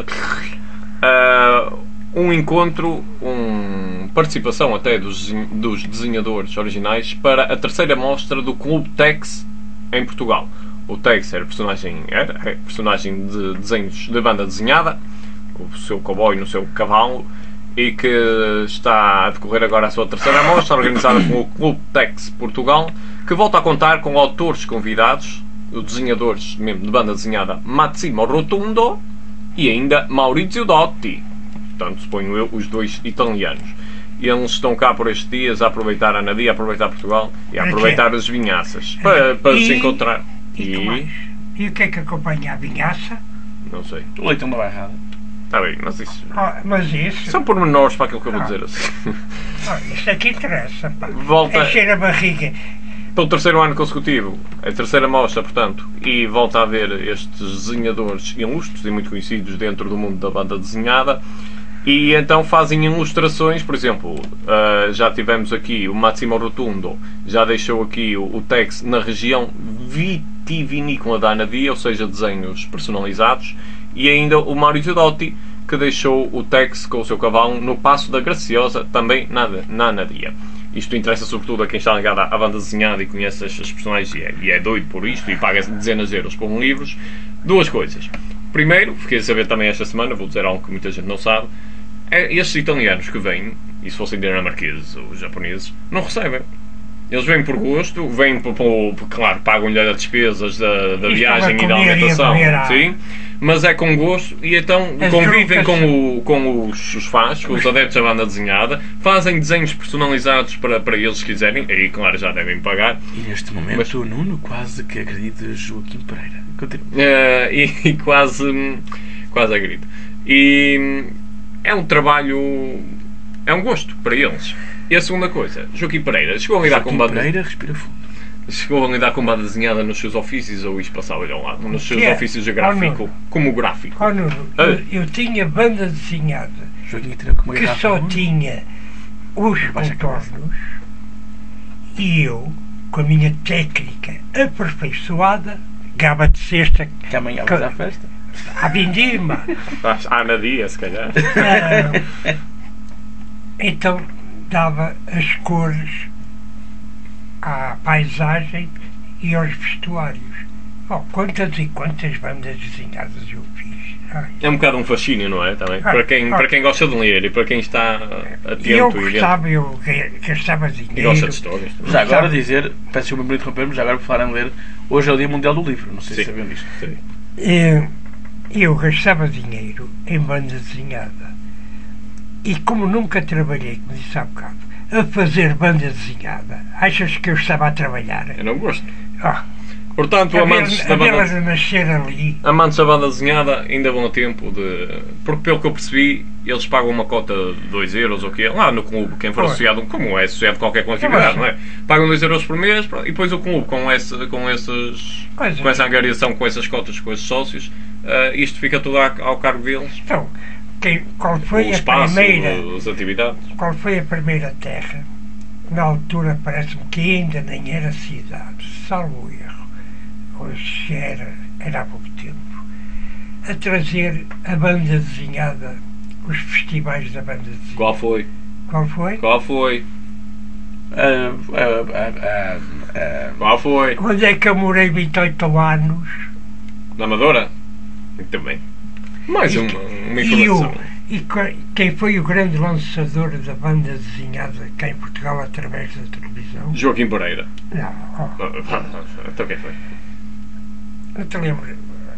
uh, um encontro, um, participação até dos, dos desenhadores originais para a terceira mostra do Clube Tex em Portugal. O Tex era personagem, era, é personagem de desenhos de banda desenhada, com o seu cowboy no seu cavalo, e que está a decorrer agora a sua terceira mostra, organizada pelo Clube Tex Portugal, que volta a contar com autores convidados, os desenhadores mesmo de banda desenhada Massimo Rotundo e ainda Maurizio Dotti, portanto, suponho eu, os dois italianos. E eles estão cá por estes dias a aproveitar a Nadia, a aproveitar Portugal e a aproveitar as vinhaças para, para E- se encontrar. E, que mais? E o que é que acompanha a vinhaça? Não sei. O leitão da bairrada. Está bem, mas isso. Ah, mas isso, São pormenores para aquilo que eu vou Ah. dizer assim. ah, isso é que interessa, pá. Volta- Encher a barriga. Pelo terceiro ano consecutivo, a terceira mostra, portanto, e volta a haver estes desenhadores ilustres e muito conhecidos dentro do mundo da banda desenhada. E então fazem ilustrações, por exemplo, uh, já tivemos aqui o Massimo Rotundo, já deixou aqui o, o Tex na região vitivinícola da Anadia, ou seja, desenhos personalizados, e ainda o Maurizio Dotti, que deixou o Tex com o seu cavalo no Passo da Graciosa, também na, na Anadia. Isto interessa sobretudo a quem está ligado à banda desenhada e conhece estes personagens e é, e é doido por isto e paga dezenas de euros por um livro. Duas coisas. Primeiro, fiquei a saber também esta semana, vou dizer algo que muita gente não sabe, é estes italianos que vêm, e se fossem dinamarqueses ou japoneses, não recebem. Eles vêm por gosto, vêm por, por, por claro, pagam-lhe as despesas da, da Isto viagem vai e da comer e a alimentação, comer à- sim, mas é com gosto e então As convivem drucas- com, o, com os, os fãs, com os adeptos da banda desenhada, fazem desenhos personalizados para, para eles se quiserem, aí claro já devem pagar. E neste momento Mas- o Nuno quase que acredita Joaquim Pereira. Continua. Eh, e, e quase quase agride. E é um trabalho, é um gosto para eles. E a segunda coisa, Joaquim Pereira chegou a lidar com Joaquim banda, Pereira, respira fundo. chegou a lidar com banda desenhada nos seus ofícios, ou isto passava-lhe ao lado, nos seus Que é? ofícios de Oh, gráfico, não. como gráfico. Oh, Nuno, Ei. eu, eu tinha banda desenhada Joaquim tira com uma que garrafa. só Nuno. tinha os Baixa a cabeça. contornos e eu, com a minha técnica aperfeiçoada, gaba de cesta Que amanhã vais à festa. à vindima. À Nadia, se calhar. Ah, então dava as cores à paisagem e aos vestuários. Oh, quantas e quantas bandas desenhadas eu fiz. Ai. É um bocado um fascínio, não é? Também. Ah, Para quem, ah. para quem gosta de ler e para quem está E eu atento e, gostava, eu gastava e dinheiro. gosta de histórias. também. Já agora dizer, peço desculpa por interromper-me, já agora por falar em ler, hoje é o Dia Mundial do Livro, não sei Sim. se sabiam disto. Sim. Eu, eu gastava dinheiro em banda desenhada. E como nunca trabalhei, como disse há bocado, a fazer banda desenhada, achas que eu estava a trabalhar? Eu não gosto. Ah, Portanto, a amantes ver- da a banda vê-las a nascer ali. Amantes da banda desenhada ainda vão a tempo de. Porque pelo que eu percebi, eles pagam uma cota de dois euros ou o quê? Lá no clube, quem for Pois. associado, como é associado a qualquer coletividade, Como não é? Pagam dois euros por mês pronto, e depois o clube com, esse, com, esses, Pois é. com essa angariação, com essas cotas, com esses sócios, ah, isto fica tudo a- ao cargo deles. Então, quem, qual O foi a espaço, primeira, as atividades. qual foi a primeira terra? Na altura parece-me que ainda nem era cidade, salvo erro. Hoje era, era há pouco tempo. A trazer a banda desenhada, os festivais da banda desenhada. Qual foi? Qual foi? Qual foi? Ah, ah, ah, ah, ah, Qual foi? Onde é que eu morei vinte e oito anos? Na Amadora? Muito bem. Mais E uma, que- uma e, o, informação. e co- quem foi o grande lançador da banda desenhada cá em Portugal através da televisão? Joaquim Pereira. Não, oh, Então quem foi? não te lembro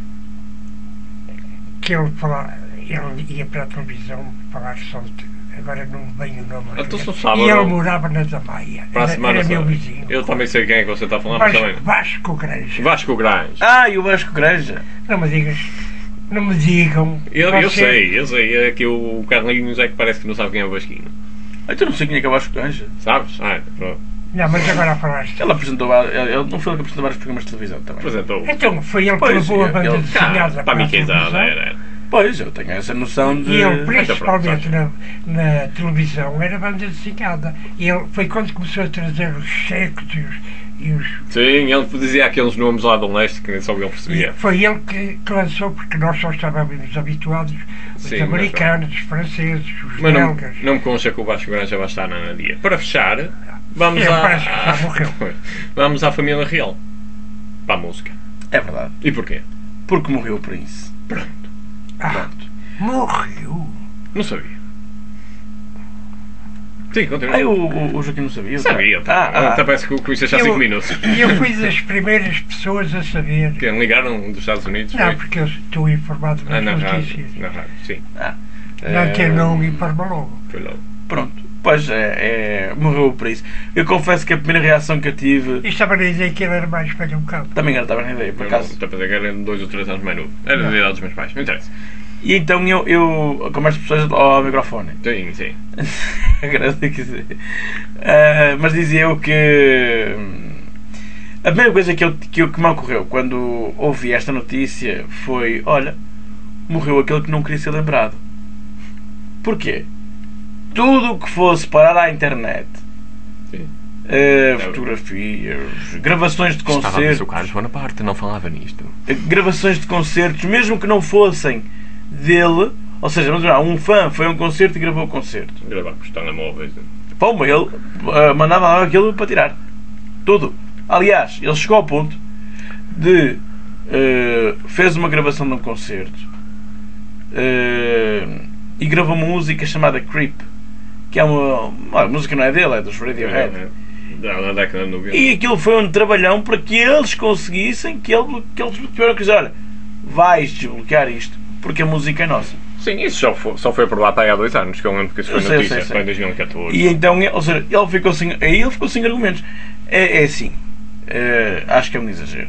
que ele, fala, ele ia para a televisão falar só de. Agora não me vem o nome. à Então, cabeça. se sabe, e ele não- morava na Zamaia. Para a Era, semana era meu sabe. vizinho. Eu também sei quem é que você está a falar, mas também. Vasco, Vasco Granja. Vasco Granja. ah, e o Vasco Granja. Não me digas. Não me digam. Eu, eu Você- sei, eu sei. É que o Carlinhos é que parece que não sabe quem é o Vasquinho. Ah, então não sei quem é que é o Vasco Granja. Sabes? Ah, pronto. Não, mas agora falaste. Ele apresentou, ele, ele não foi ele que apresentou vários programas de televisão também. Apresentou. Então, foi ele que Pois, levou a ele- banda ele- desenhada Ah, para a a Miquezada, televisão. era. era. Pois, eu tenho essa noção de... E ele, Então, principalmente pronto, na, na televisão, era banda desenhada. E ele foi quando começou a trazer os checos e os. E os Sim, ele dizia aqueles nomes lá do leste que nem só ele e percebia. foi ele que, que lançou, porque nós só estávamos habituados, os Sim, americanos, os franceses, os Mas não, belgas. não me consta que o Vasco Granja vai estar na Nadia. Para fechar, vamos Sim, à. parece que já morreu. Vamos à família real. Para a música. É verdade. E porquê? Porque morreu o príncipe. Ah, Pronto. Morreu. Não sabia. Sim, continua. Ai, o, o, o Joaquim não sabia. Sabia, Ah, ah. até parece que o Quiz já Eu- cinco minutos. E eu fui das primeiras pessoas a saber. Que ligaram dos Estados Unidos? Não, foi? porque eu estou informado Ah, nas na rádio. notícias. Na rádio, sim. Ah, Não que eu eh, não informa logo. Foi logo. Pronto. Pois é, é, morreu por isso. Eu confesso que a primeira reação que eu tive. E estava a dizer que ele era mais velho um bocado. Também era, estava na ideia, por acaso. Está a fazer que era dois ou três anos mais novo. Era da idade dos meus pais, não interessa. E então eu, eu converso com pessoas ao microfone. Sim, sim. Agradeço que dizer. Ah, mas dizia eu que hum, a primeira coisa que, eu, que, eu, que me ocorreu quando ouvi esta notícia foi: olha, morreu aquele que não queria ser lembrado. Porquê? Tudo o que fosse parar à internet, Sim. uh, fotografias, gravações de Estava a ver concertos, o Carlos Bonaparte, não falava nisto. gravações de concertos, mesmo que não fossem dele, ou seja, vamos lá, um fã foi a um concerto e gravou o concerto. Gravamos telemóveis. Pô, ele uh, mandava lá aquilo para tirar. Tudo. Aliás, ele chegou ao ponto de uh, fez uma gravação de um concerto uh, e gravou uma música chamada Creep, que é uma, uma a música não é dele, é dos Radiohead. Da década de noventa. E aquilo foi um trabalhão para que eles conseguissem que, ele, que eles tiveram que dizer: olha, vais desbloquear isto porque a música é nossa. Sim, isso só foi, só foi aprovado há dois anos, que eu lembro que isso foi Eu sei, notícia, sei, sei. foi em dois mil e catorze. E então, ou seja, ele ficou sem, aí ele ficou sem argumentos. É, é assim, eh, acho que é um exagero.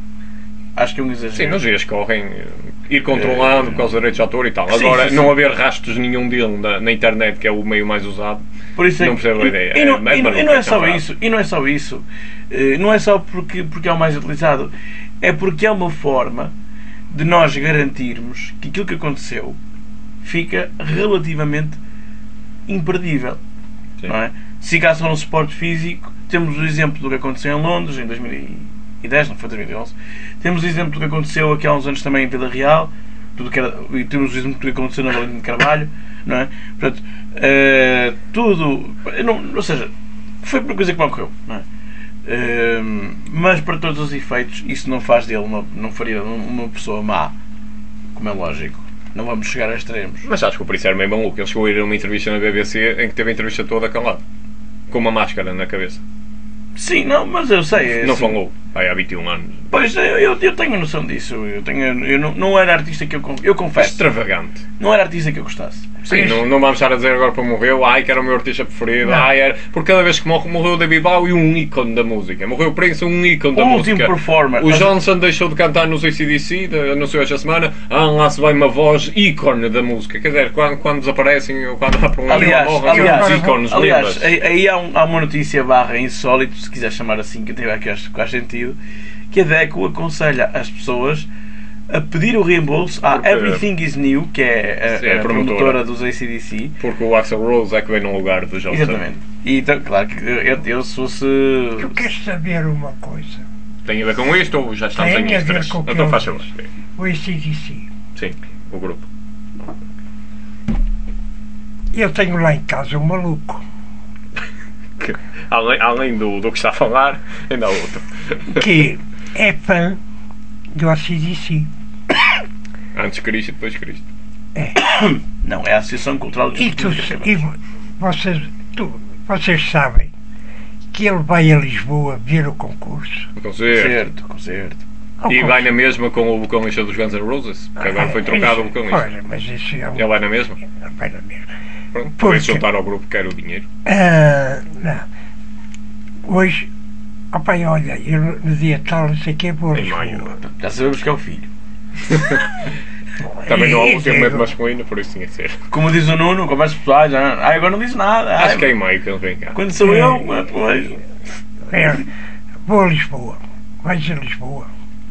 Acho que é um exagero. Sim, nos dias correm, eh, ir controlando Eh, por causa dos direitos de autor e tal. sim, Agora, sim, não sim. haver rastros nenhum dele na, na internet, que é o meio mais usado, Por isso é não que- percebo a e- ideia. E, não, É- é e não- e maluco, não é é só verdade. isso. E não é só isso. Eh, Não é só porque, porque é o mais utilizado. É porque é uma forma de nós garantirmos que aquilo que aconteceu fica relativamente imperdível. Sim. Não é? Se ficar só no suporte físico, temos o exemplo do que aconteceu em Londres em dois mil e dez, não foi dois mil e onze. Temos o exemplo do que aconteceu aqui há uns anos também em Vila Real. Tudo que era, e temos o exemplo do que aconteceu na Valentim de Carvalho. Não é? Portanto, eh, tudo. Não, ou seja, foi por coisa que me ocorreu. Não é? Eh, mas para todos os efeitos, isso não faz dele uma, não faria uma pessoa má, como é lógico. Não vamos chegar a extremos. Mas acho que o Príncipe era meio maluco. Ele chegou a ir a uma entrevista na B B C em que teve a entrevista toda calado, com uma máscara na cabeça. Sim, não, mas eu sei. é Não assim. falou. Pai, há vinte e um anos. Pois, eu, eu, eu tenho noção disso. Eu, tenho, eu não, não era artista que eu, con- eu confesso. Extravagante. Não era artista que eu gostasse. Sim, não, não vamos estar a dizer agora para morreu, ai que era o meu artista preferido, Não. ai era. Porque cada vez que morre, morreu o David Bowie, um ícone da música. Morreu o Prince, um ícone da O último música. performer. O Mas- Johnson deixou de cantar nos A C D C, de- anunciou esta semana. Ah, lá se vai uma voz ícone da música. Quer dizer, quando, quando desaparecem ou quando há problemas, Aliás, morrem aliás, os ícones aliás lendas. aí, aí há, um- há uma notícia barra insólito, se quiser chamar assim, que até que acho que faz sentido, que a DECO aconselha as pessoas a pedir o reembolso à Porque- Everything Is New, que é a, Sim, é a a promotora. promotora dos A C D C. Porque o Axl Rose é que vem no lugar do Johnson. Exatamente. E então, claro que eu, eu se fosse. Tu queres saber uma coisa? Tem a ver com isto ou já estamos Tem em a ver extras? com o que Então eu faz disse. favor. O A C D C. Sim, o grupo. Eu tenho lá em casa um maluco Que, além além do, do que está a falar, ainda há outro. que é fã do A C D C. Antes Cristo e depois Cristo. Não, é a Associação Cultural de E, tu, Música. e vocês, tu, vocês sabem que ele vai a Lisboa ver o concurso. O concerto. Certo, concerto. Ao E concurso. vai na mesma com o vocalista dos Guns N' Roses, porque agora foi trocado o Isso- vocalista. Olha, mas isso é um... Ele vai na mesma? Ele vai na mesma. Pronto, Porque- por juntar ao grupo que quer o dinheiro. Ah, não. Hoje, opa, olha, eu no dia tal, não sei o que, vou a Em Lisboa. maio. Já sabemos que é o filho. Também não há E- o e termo digo, masculino, por isso tinha que ser. Como diz o Nuno, conversas pessoais, já, ah, agora não diz nada. Acho ai, que é em maio que ele vem cá. Quando sou eu, depois. é, vou a Lisboa, vais a Lisboa.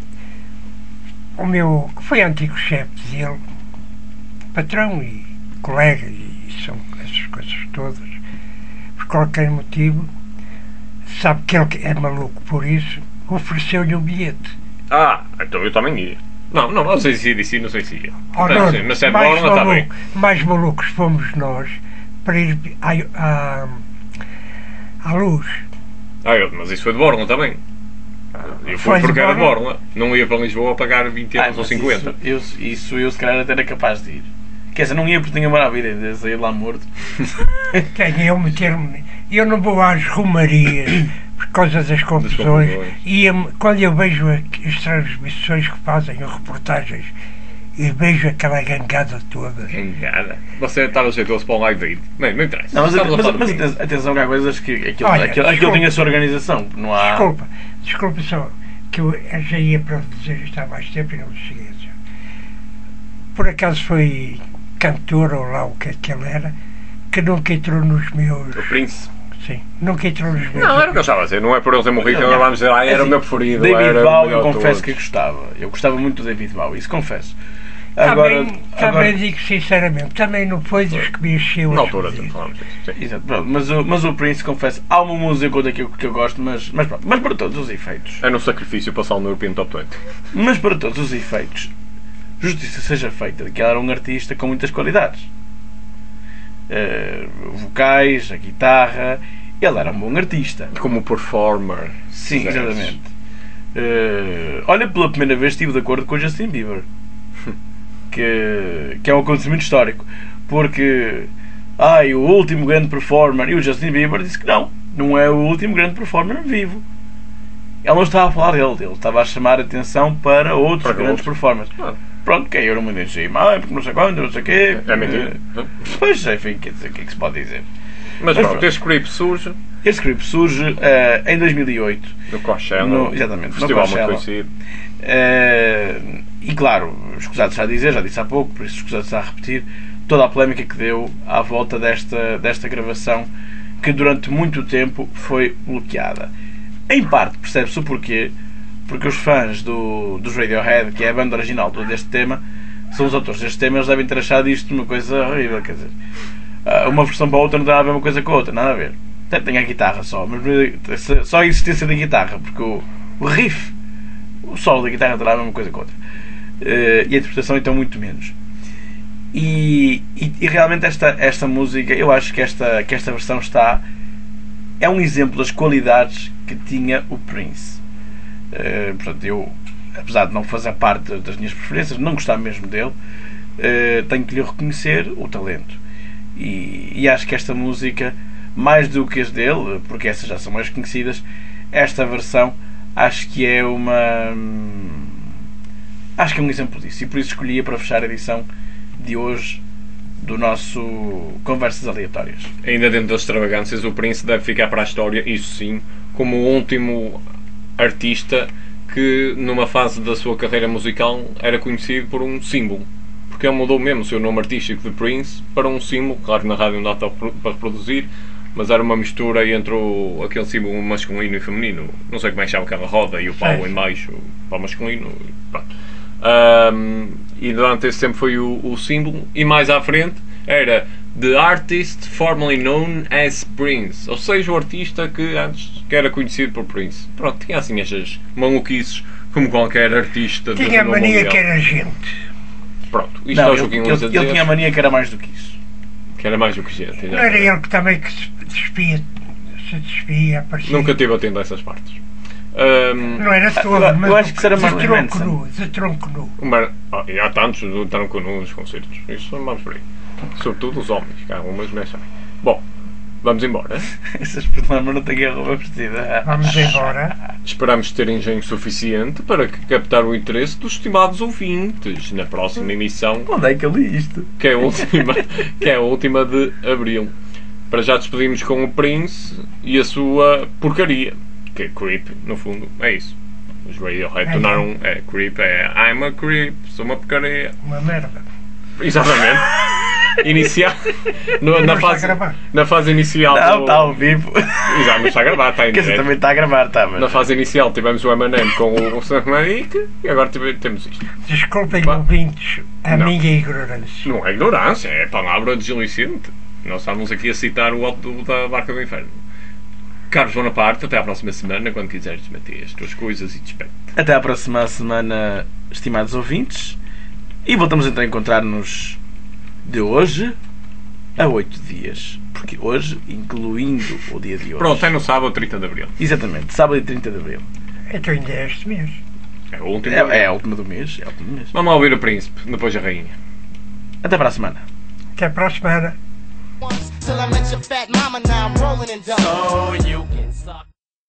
O meu, que foi antigo chefe dele, patrão e colega, e são essas coisas todas, por qualquer motivo, sabe que ele é maluco por isso, ofereceu-lhe um bilhete. Ah, então eu também ia. Não, não, não sei se ia dizer, não sei se ia. Oh, Não, não, sim, mas se é mais, bom, está bem. maluco, mais malucos fomos nós para ir à, à, à luz. Ah, eu, mas isso foi de Borla também. Eu Foi fui de porque era de Borla? Borla. Não ia para Lisboa a pagar vinte euros Ah, ou mas cinquenta. Isso, eu, isso eu se calhar até era capaz de ir. Quer dizer, não ia porque tinha maravilha, sair lá morto. Tenho eu meter-me. Eu não vou às romarias por causa das confusões. E eu, quando eu vejo as transmissões que fazem, as reportagens, e vejo aquela gangada toda. Gangada? Você está jeitoso para um live aid? Não, não interessa. Não, mas, Estamos a mas, falar mas, do Prince. mas atenção que há coisas que aquilo, Olha, aquilo, aquilo desculpa. tem a sua organização. Não há... Desculpa, desculpa só, que eu já ia para dizer isto há mais tempo e não me cheguei a dizer. Por acaso foi cantor, ou lá o que é que ele era, que nunca entrou nos meus. O Prince? Sim, nunca entrou nos meus. Não, era o que eu estava a dizer. Não é por ele ter morrido que Não, agora vamos dizer, ah, era assim, o meu preferido. David era Bowie, eu o confesso que gostava. Eu gostava muito do David Bowie, isso confesso. Também, Agora, também agora, digo sinceramente, também não foi dos que me encheu. Na as altura, medidas. falamos disso. Sim. exato, pronto, mas, o, mas o Prince, confesso, há uma música daquilo que eu gosto, mas, mas, pronto, mas para todos os efeitos. É no sacrifício passar no European Top vinte. Mas para todos os efeitos, justiça seja feita de que ele era um artista com muitas qualidades. Uh, vocais, a guitarra, ele era um bom artista. Como performer. Sim, quiseres. exatamente. Uh, olha, pela primeira vez estive de acordo com o Justin Bieber, que, que é um acontecimento histórico, porque ai, o último grande performer, e o Justin Bieber disse que não, não é o último grande performer vivo. Ele não estava a falar dele, ele estava a chamar a atenção para outros Para grandes outros. performers. Ah. Pronto, que eu não me deixei mal, porque não sei quando, não sei o quê. É mentira. Uh, Pois, enfim, quer dizer, o que é que se pode dizer? Mas Mas pronto, pronto. este clipe surge Esse clipe surge uh, em dois mil e oito. no Coachella. No- exatamente, no Festival muito Coachella. conhecido. Uh, e claro, escusado já a dizer, já disse há pouco, por isso escusado já a repetir, toda a polémica que deu à volta desta, desta gravação, que durante muito tempo foi bloqueada. Em parte percebe-se o porquê, porque os fãs do, dos Radiohead, que é a banda original do- deste tema, são os autores deste tema, eles devem ter achado isto uma coisa horrível, quer dizer, uh, uma versão para a outra não tem nada a ver uma coisa com a outra, nada a ver. Tem, tem a guitarra só, mas só a existência da guitarra, porque o, o riff, o solo da guitarra terá a mesma coisa que a outra. Uh, e a interpretação então muito menos. E, e, e realmente esta, esta música, eu acho que esta, que esta versão está é um exemplo das qualidades que tinha o Prince. Uh, portanto, eu, apesar de não fazer parte das minhas preferências, não gostar mesmo dele, uh, tenho que lhe reconhecer o talento. E, e acho que esta música, mais do que as dele, porque essas já são mais conhecidas, esta versão acho que é uma hum, acho que é um exemplo disso, e por isso escolhi para fechar a edição de hoje do nosso Conversas Aleatórias. Ainda dentro das extravagâncias, o Prince deve ficar para a história, isso sim, como o último artista que numa fase da sua carreira musical era conhecido por um símbolo, porque ele mudou mesmo o seu nome artístico de Prince para um símbolo. Claro que na rádio não dá para reproduzir, mas era uma mistura entre o, aquele símbolo masculino e feminino. Não sei como é que chama aquela roda e o pau em baixo para o masculino. E, pronto. Um, e durante esse tempo foi o, o símbolo, e mais à frente era The Artist Formerly Known as Prince, ou seja, o artista que antes que era conhecido por Prince. Pronto, tinha assim estas maluquices como qualquer artista. Tinha a do mania mundial. que era gente. Pronto, isto Não, é o ele, Joaquim ele, Luís a ele dizer, tinha a mania que era mais do que isso. que era mais do que gente. Não era ele que também que se despia, se despia, aparecia. Nunca tive atento a essas partes. Um, Não era todo, eu- mas eu acho que será de Marilyn tronco Manson. nu, de tronco nu. Uma, ah, e há tantos que entraram com nos concertos. Isso não vamos por aí. Sobretudo os homens, que há algumas mulheres também. Bom, vamos embora. Essas problemas não têm a roupa vestida. Vamos embora. Esperamos ter engenho suficiente para que- captar o interesse dos estimados ouvintes na próxima emissão, Onde é que eu li isto? que é a última, que é a última de abril. Para já despedimos com o Prince e a sua porcaria, que é Creep, no fundo, é isso. Os Radiohead É, tornaram. É, Creep, é I'm a Creep, sou uma porcaria. Uma merda. Exatamente. Inicial. no- Não na, está a fase, gravar. na fase inicial. Não, do- está ao vivo. Exato, não está a gravar, está em Quer dizer, direto. também está a gravar, está, mas... Na fase inicial tivemos o Eminem com o Sam Smith e agora tive- temos isto. Desculpem, Ba- ouvintes, a Não. minha ignorância. Não é ignorância, é palavra desliciente. Nós estamos aqui a citar o alto do- da Barca do Inferno. Carlos Bonaparte, até à próxima semana, quando quiseres meter as tuas coisas e despede. Até à próxima semana, estimados ouvintes. E voltamos então a encontrar-nos de hoje a oito dias. Porque hoje, incluindo o dia de hoje. Pronto, é no sábado, trinta de abril. Exatamente, sábado e trinta de abril. Então ainda é este mês. É o último. É, é a última do mês. É a última do mês. Vamos ouvir o Príncipe, depois a Rainha. Até para a semana. Até para a semana. Till I met your fat mama, now I'm rolling in dough. So you can suck.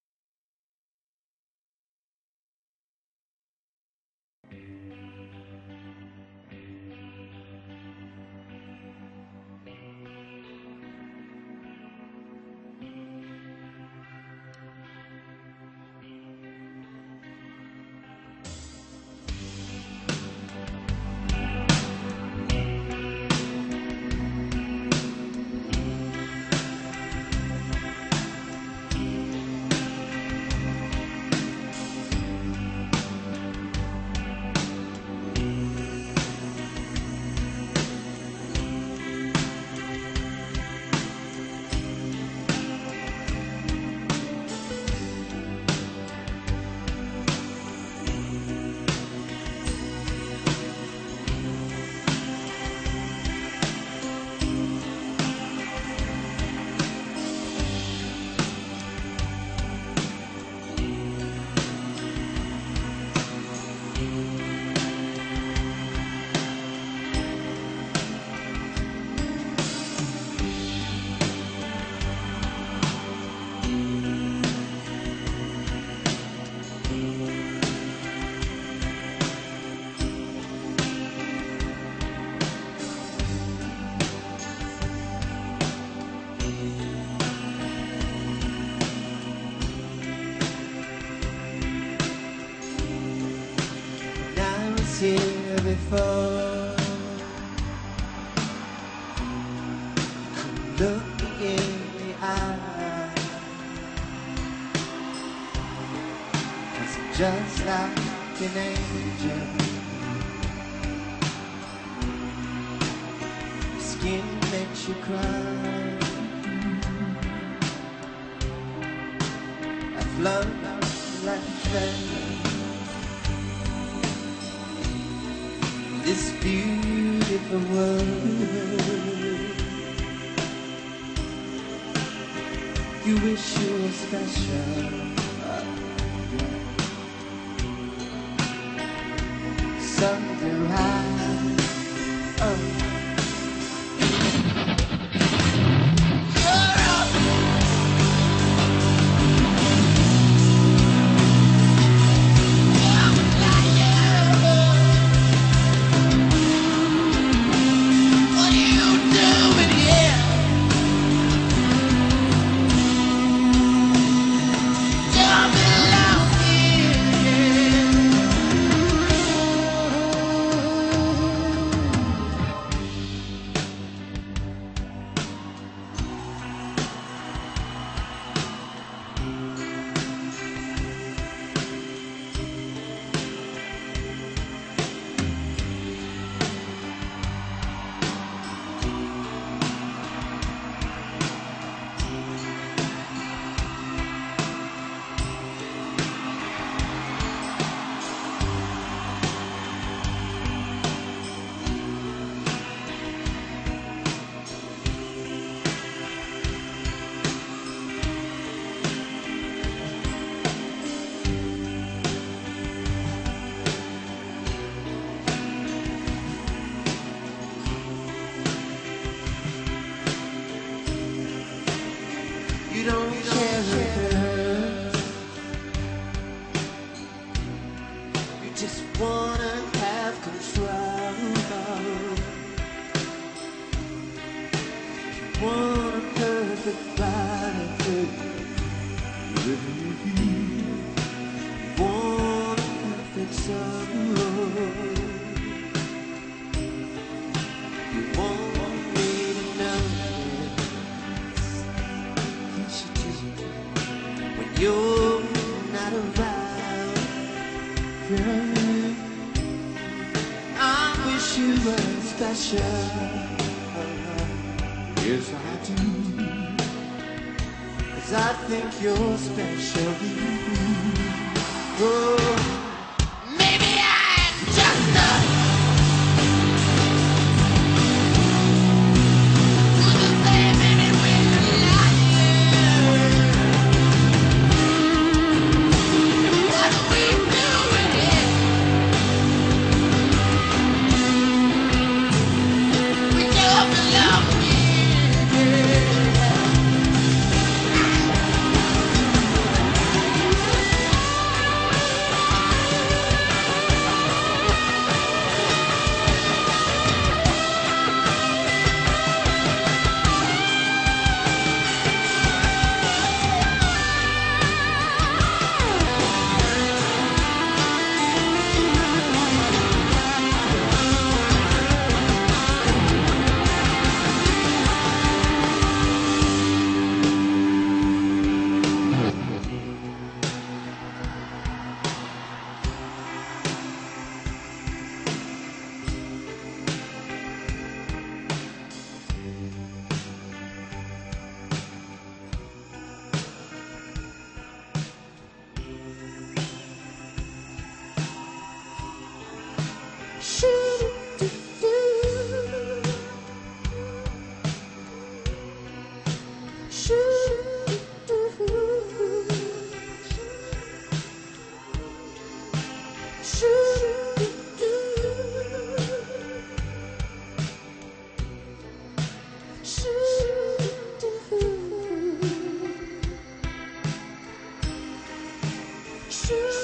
Here before, look me in the eye, 'cause I'm just like an angel. Your skin makes you cry. I float like a feather. This beautiful world, you wish you were special. So do I. Oh. You don't care if it hurts. You just wanna have control. You want a perfect body. You want a perfect soul. You want me to know when you're not around, girl. I wish you were special. Yes, I do. 'Cause I think you're special. Oh, maybe I'm just a Shoot.